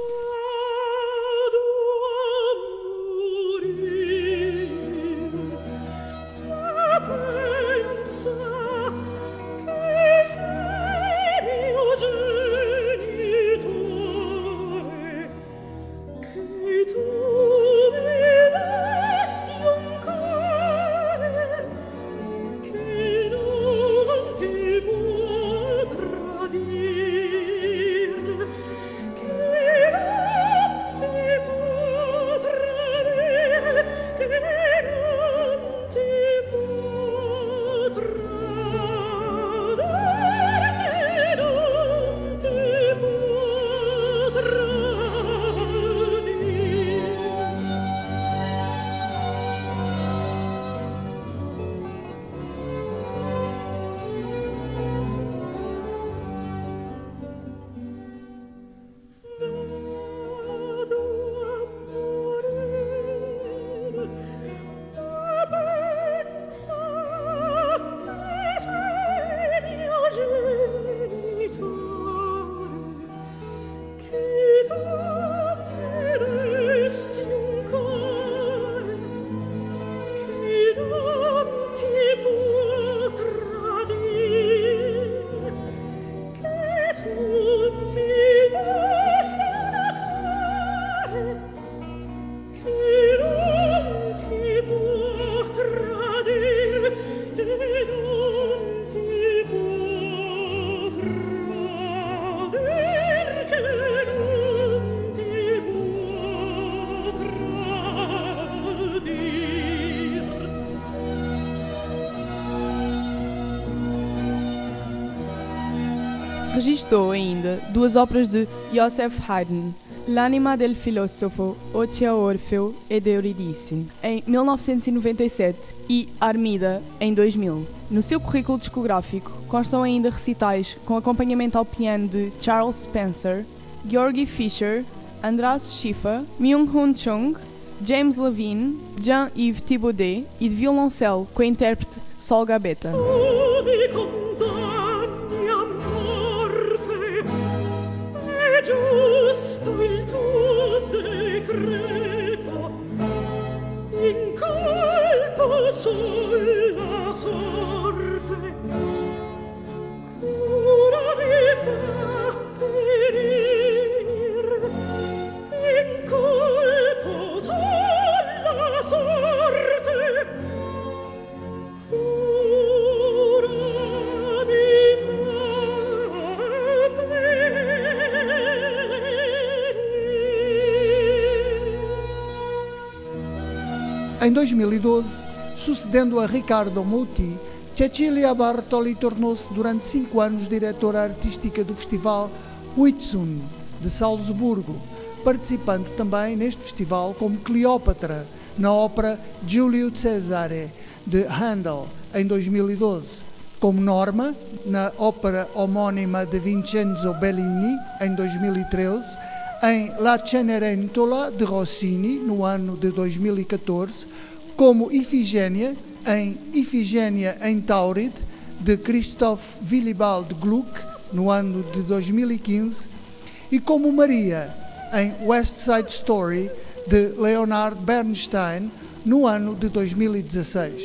Registou ainda duas óperas de Joseph Haydn, L'anima del filosofo, Otia Orfeo ed Euridice, em 1997 e Armida, em 2000. No seu currículo discográfico constam ainda recitais com acompanhamento ao piano de Charles Spencer, Georgi Fischer, Andras Schiffer, Myung-Hun Chung, James Levine, Jean-Yves Thibaudet e de violoncelo com a intérprete Sol Gabetta. Giusto il tuo decreto, in colpo sulla sorte, cura mi fa perir, in colpo sulla sorte, cura mi fa perir. Em 2012, sucedendo a Riccardo Muti, Cecilia Bartoli tornou-se durante 5 anos diretora artística do festival Huitzum, de Salzburgo, participando também neste festival como Cleópatra, na ópera Giulio Cesare, de Handel, em 2012, como Norma, na ópera homónima de Vincenzo Bellini, em 2013, em La Cenerentola, de Rossini, no ano de 2014, como Ifigênia, em Ifigênia em Taurid, de Christoph Willibald Gluck, no ano de 2015, e como Maria, em West Side Story, de Leonard Bernstein, no ano de 2016.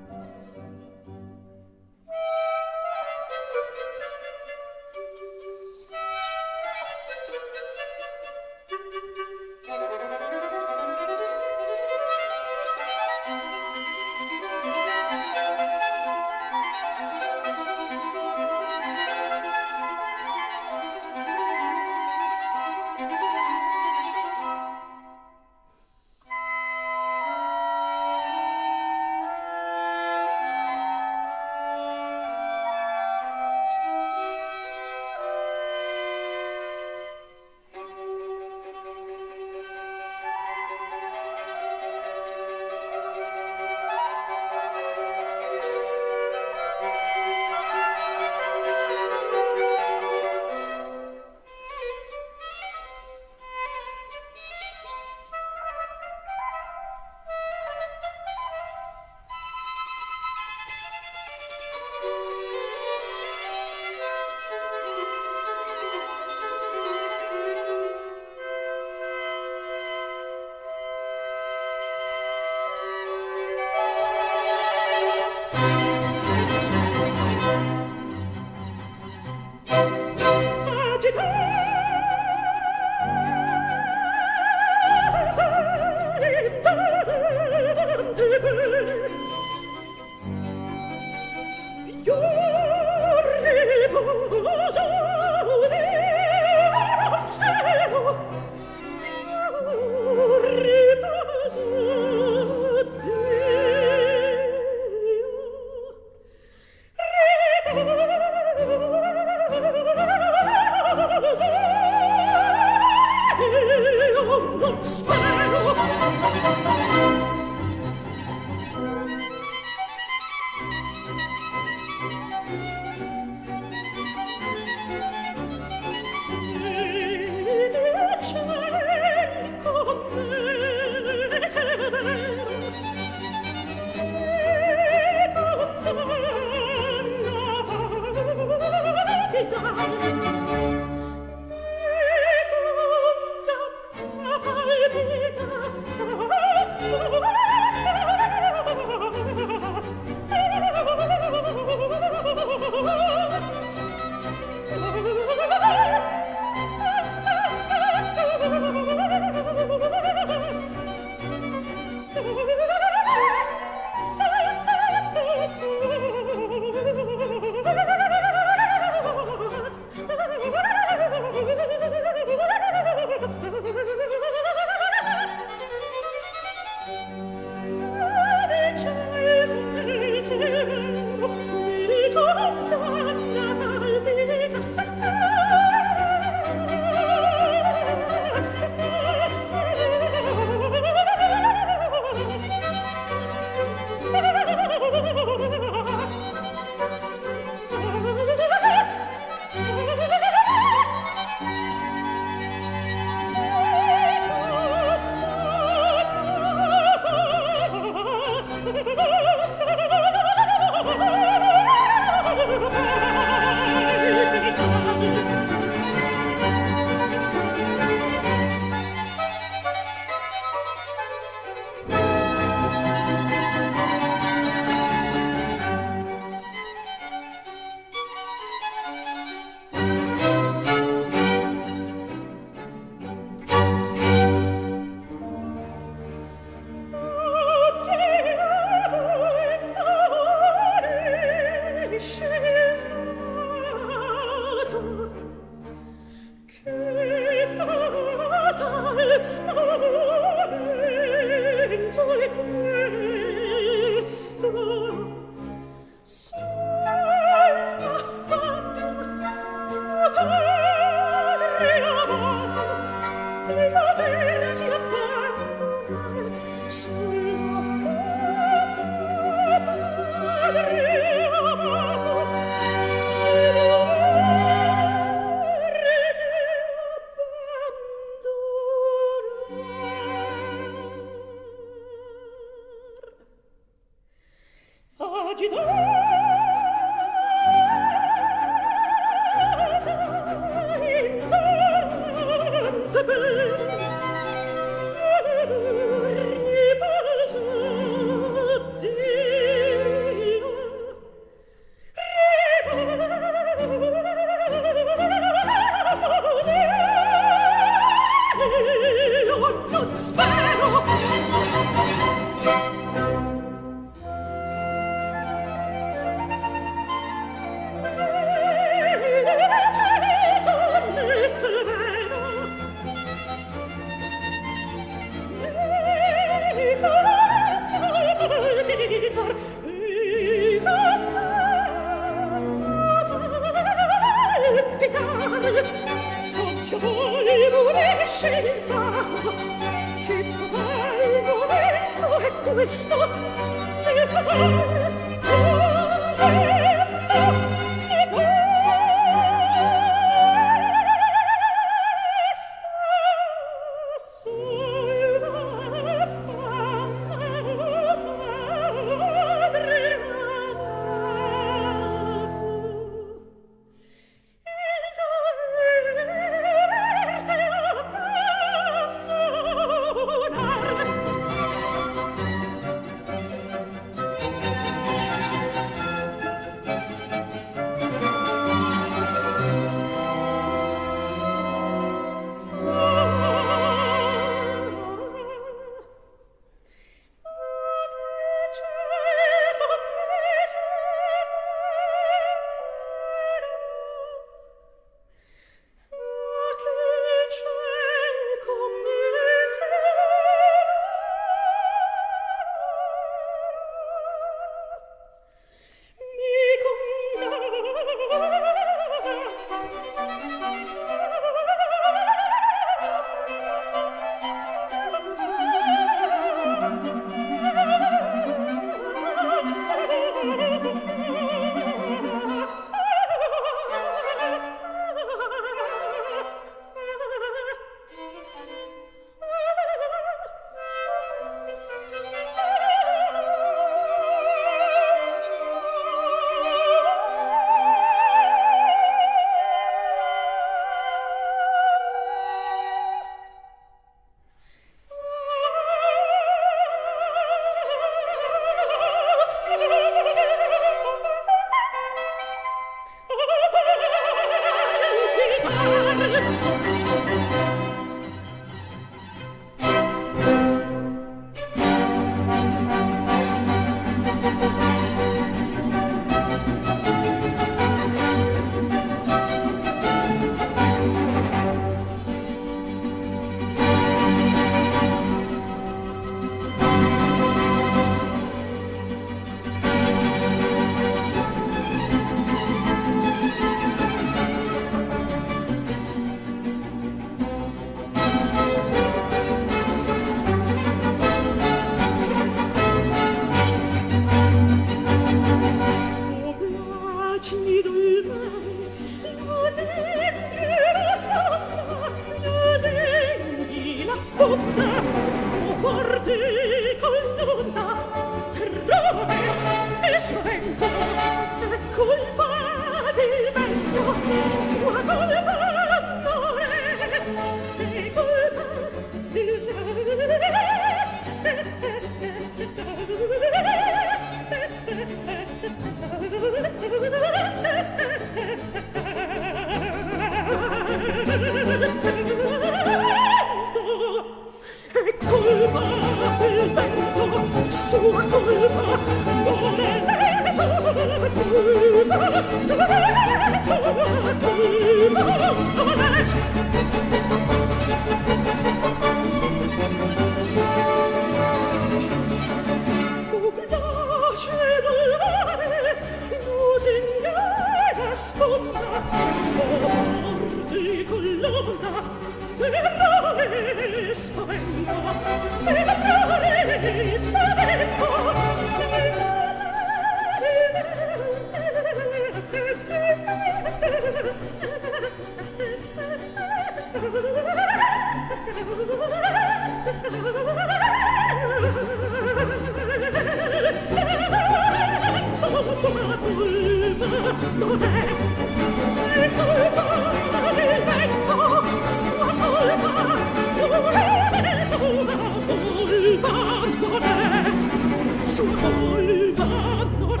non è colpa del vento, sua colpa non è, sua colpa non è, sua colpa non è.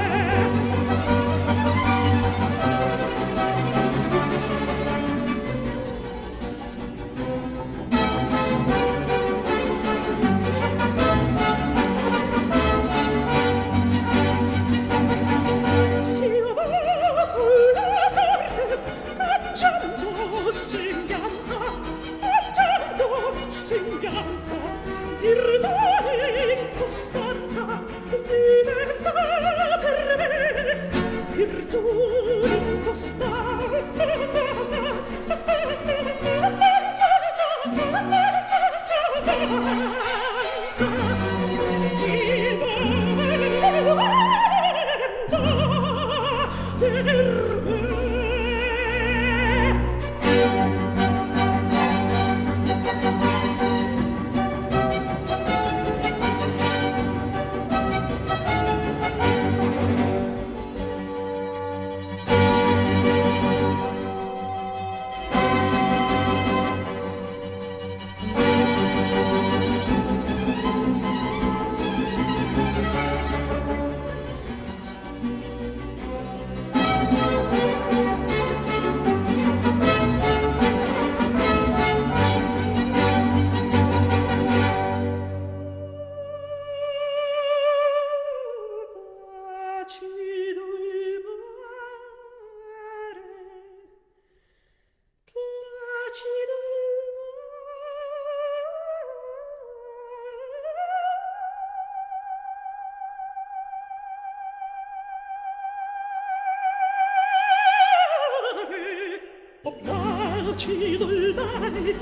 Placido il mare,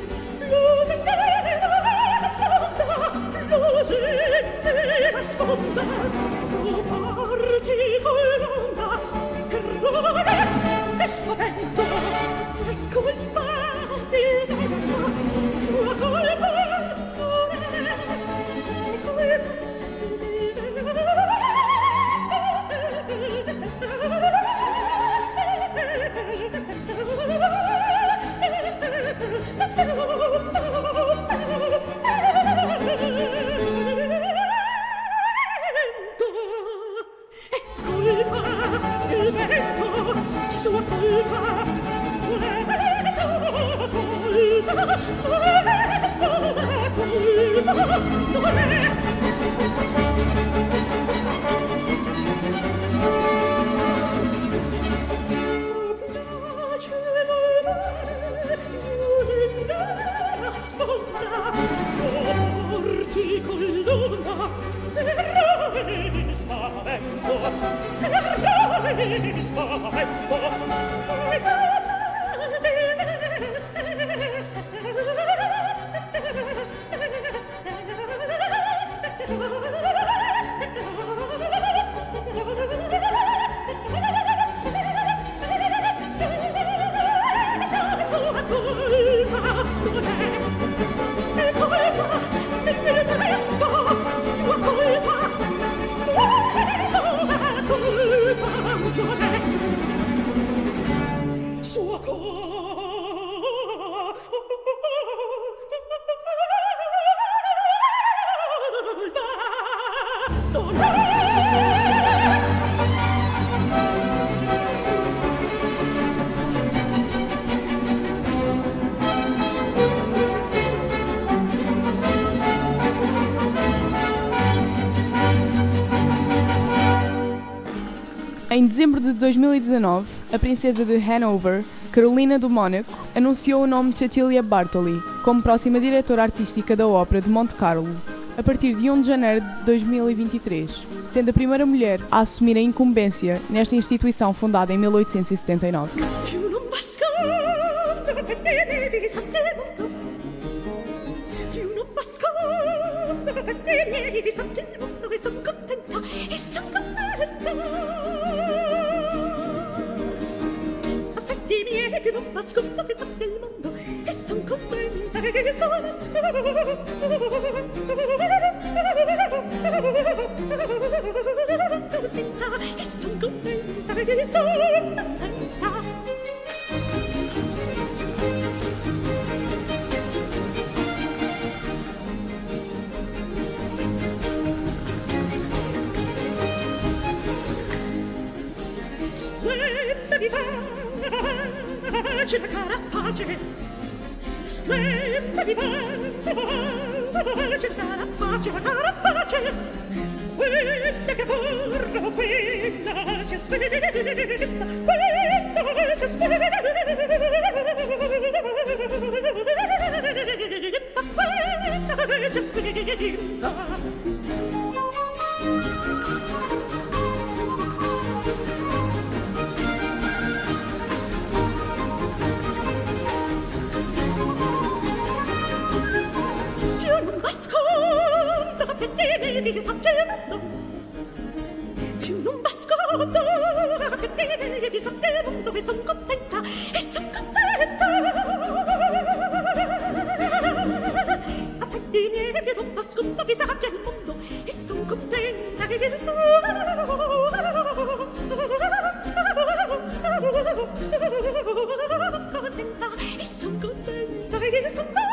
lusinghiera sponda, lo parti con l'onda, errore e spavento, è colpa di vento, sua colpa non è colpa di vento. Sua colpa non è, sua colpa non è, sua colpa non è. Sponda, porti con l'onda, terrore di spavento, terrore di spavento, e sua colpa Em dezembro de 2019, a princesa de Hanover, Carolina do Mónaco, anunciou o nome de Cecilia Bartoli como próxima diretora artística da Ópera de Monte Carlo, a partir de 1 de janeiro de 2023, sendo a primeira mulher a assumir a incumbência nesta instituição fundada em 1879. Affetti miei più non nascondo che sappia il mondo e son contenta che sono contenta e son contenta Splenda viva, c'è la cara facile. Splenda viva, c'è la cara facile, la cara facile. Quella che vorrò, quella si aspetta, quella si aspetta, quella si aspetta. Che sappiamo più non m'ascolto che devi sapere dove son contenta e son contenta affetti miei più non t'ascolto vi sappia il mondo e son contenta che son contenta e son contenta che son contenta.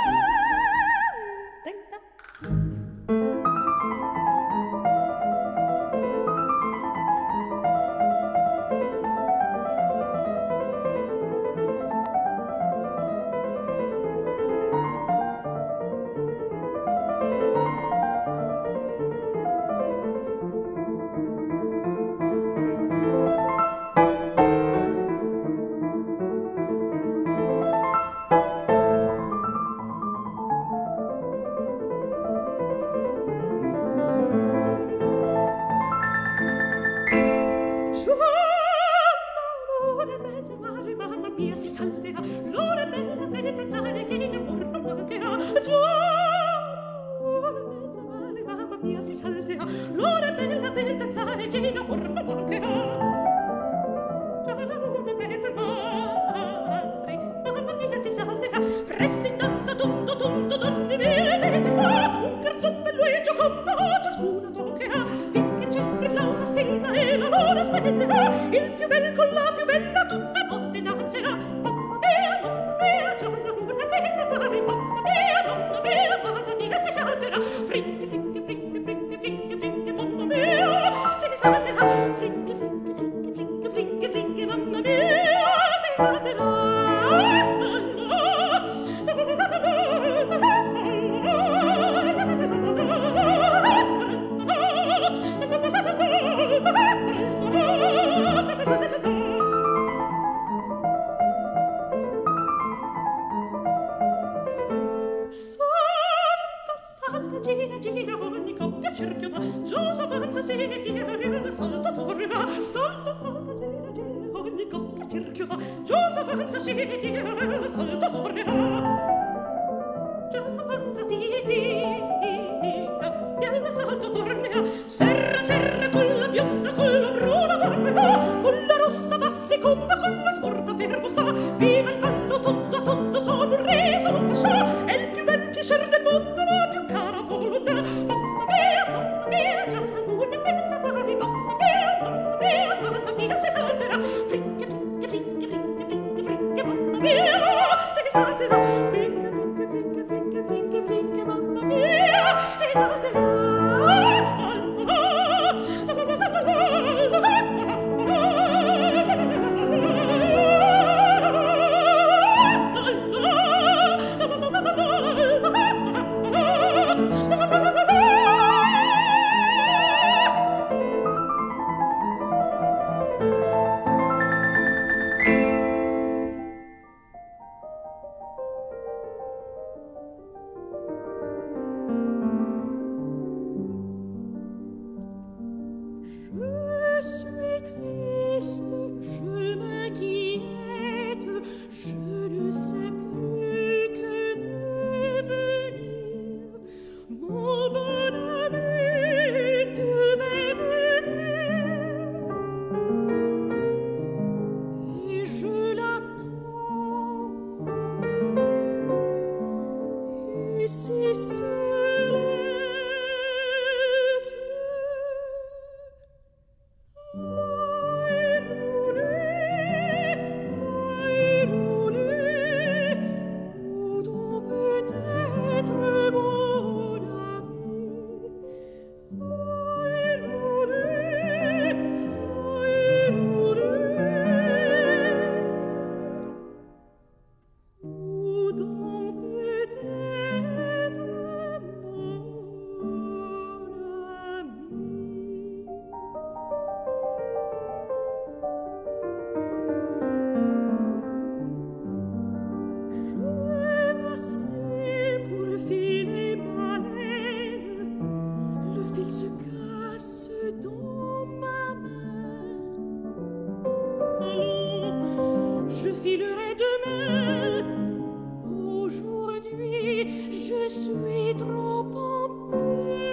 filerai demain. Aujourd'hui, je suis trop en peine.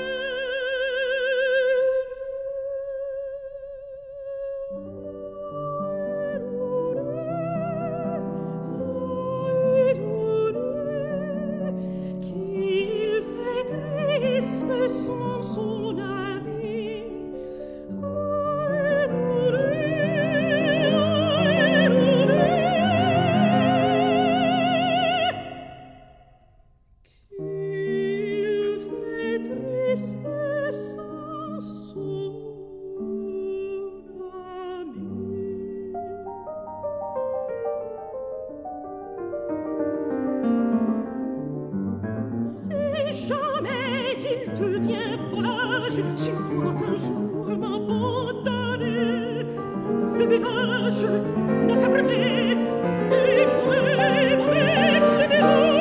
Qu'il fait triste sans son ami. Qu'il fait triste sans son ami. Si jamais il te vient volage, s'il doit un jour m'abandonner, le village n'a qu'à brûler, et moi-même avec le village.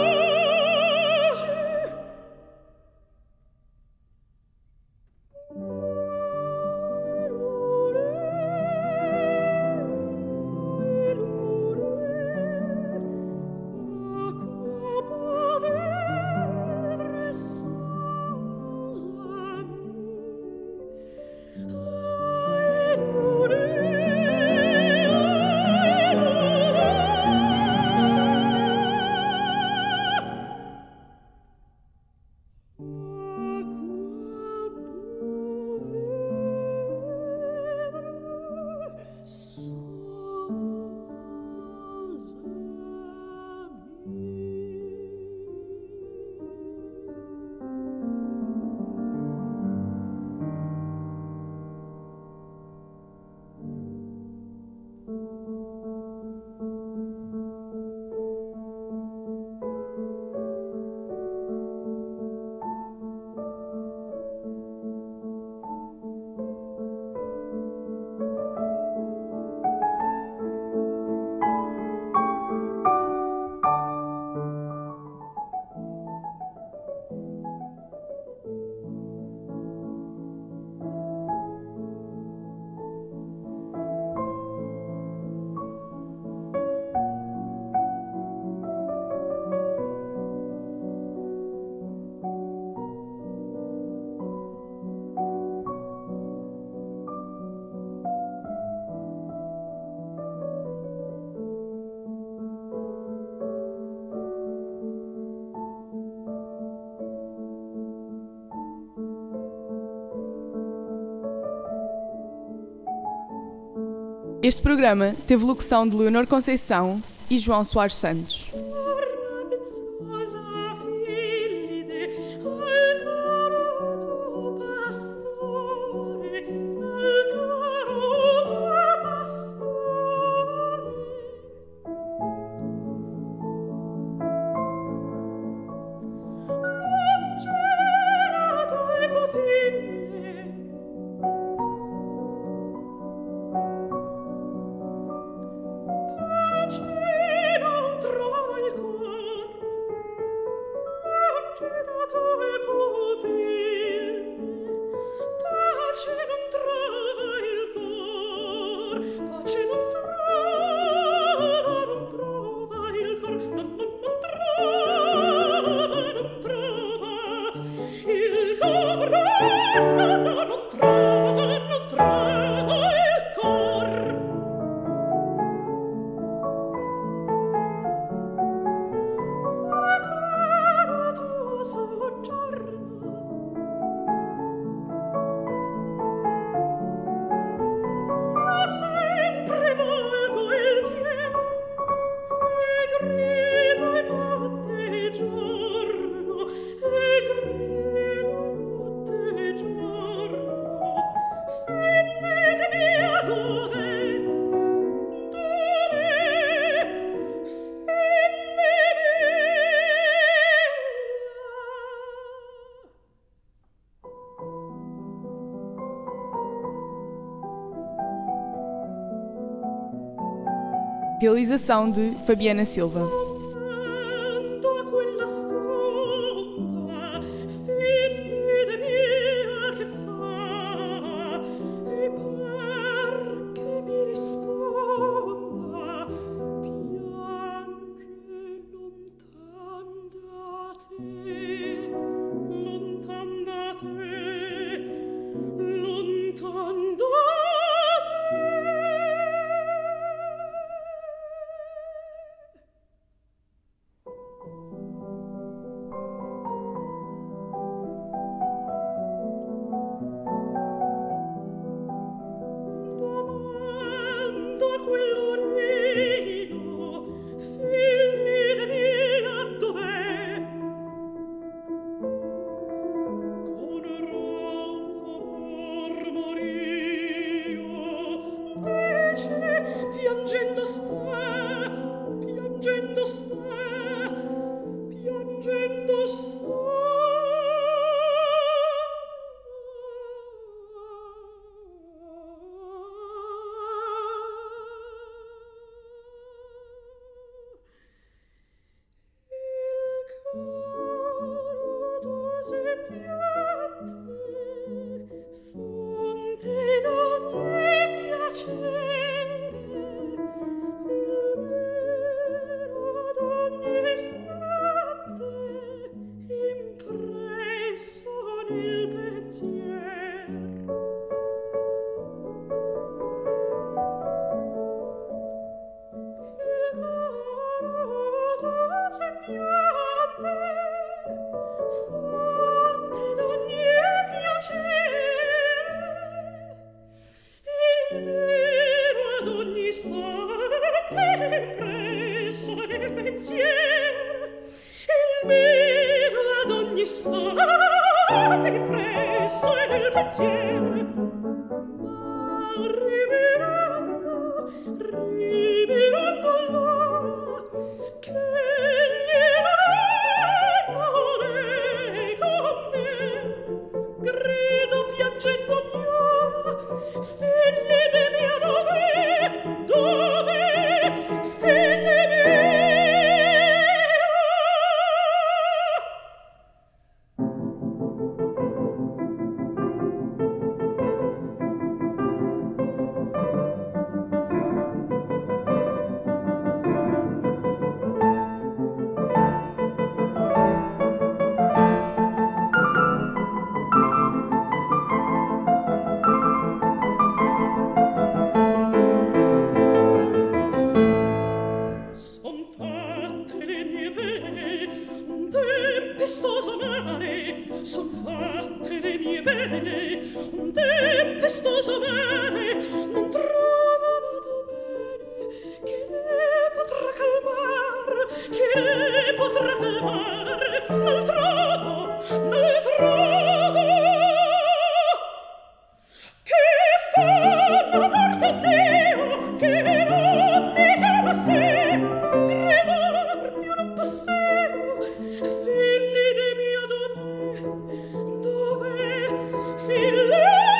Este programa teve locução de Leonor Conceição e João Soares Santos. Realização de Fabiana Silva. Risponda pensier, il mio ad ogni istante presso è nel pensier. Ma rimirando allora che glielo lei con me, grido piangendo ognora, figli di mia dove, figli miei. Son fatte le mie pene, un tempestoso mare, non trovo bene chi ne potrà calmar, chi ne potrà calmar, non trovo, che fa l'amor Dio, che non mi chiama a sé, gridar più non posseo, figli di mia dove, figli.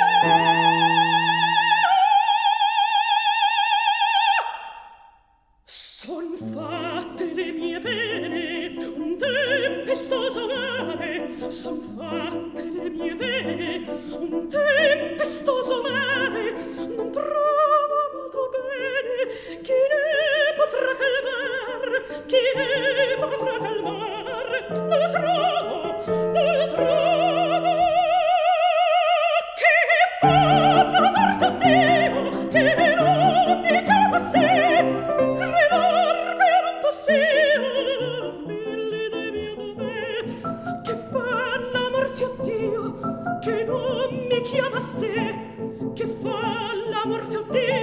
Son fatte le mie pene, un tempestoso mare, son fatte le mie pene, un tempestoso mare, non trovo modo bene, chi ne potrà calmar, chi ne potrà calmar, non lo trovo, che fa l'amor Dio, che non mi chiama a sé, gridar per non posseo, figli di mia dove, che fa l'amor Dio, che non mi chiama a sé, che fa l'amor Dio.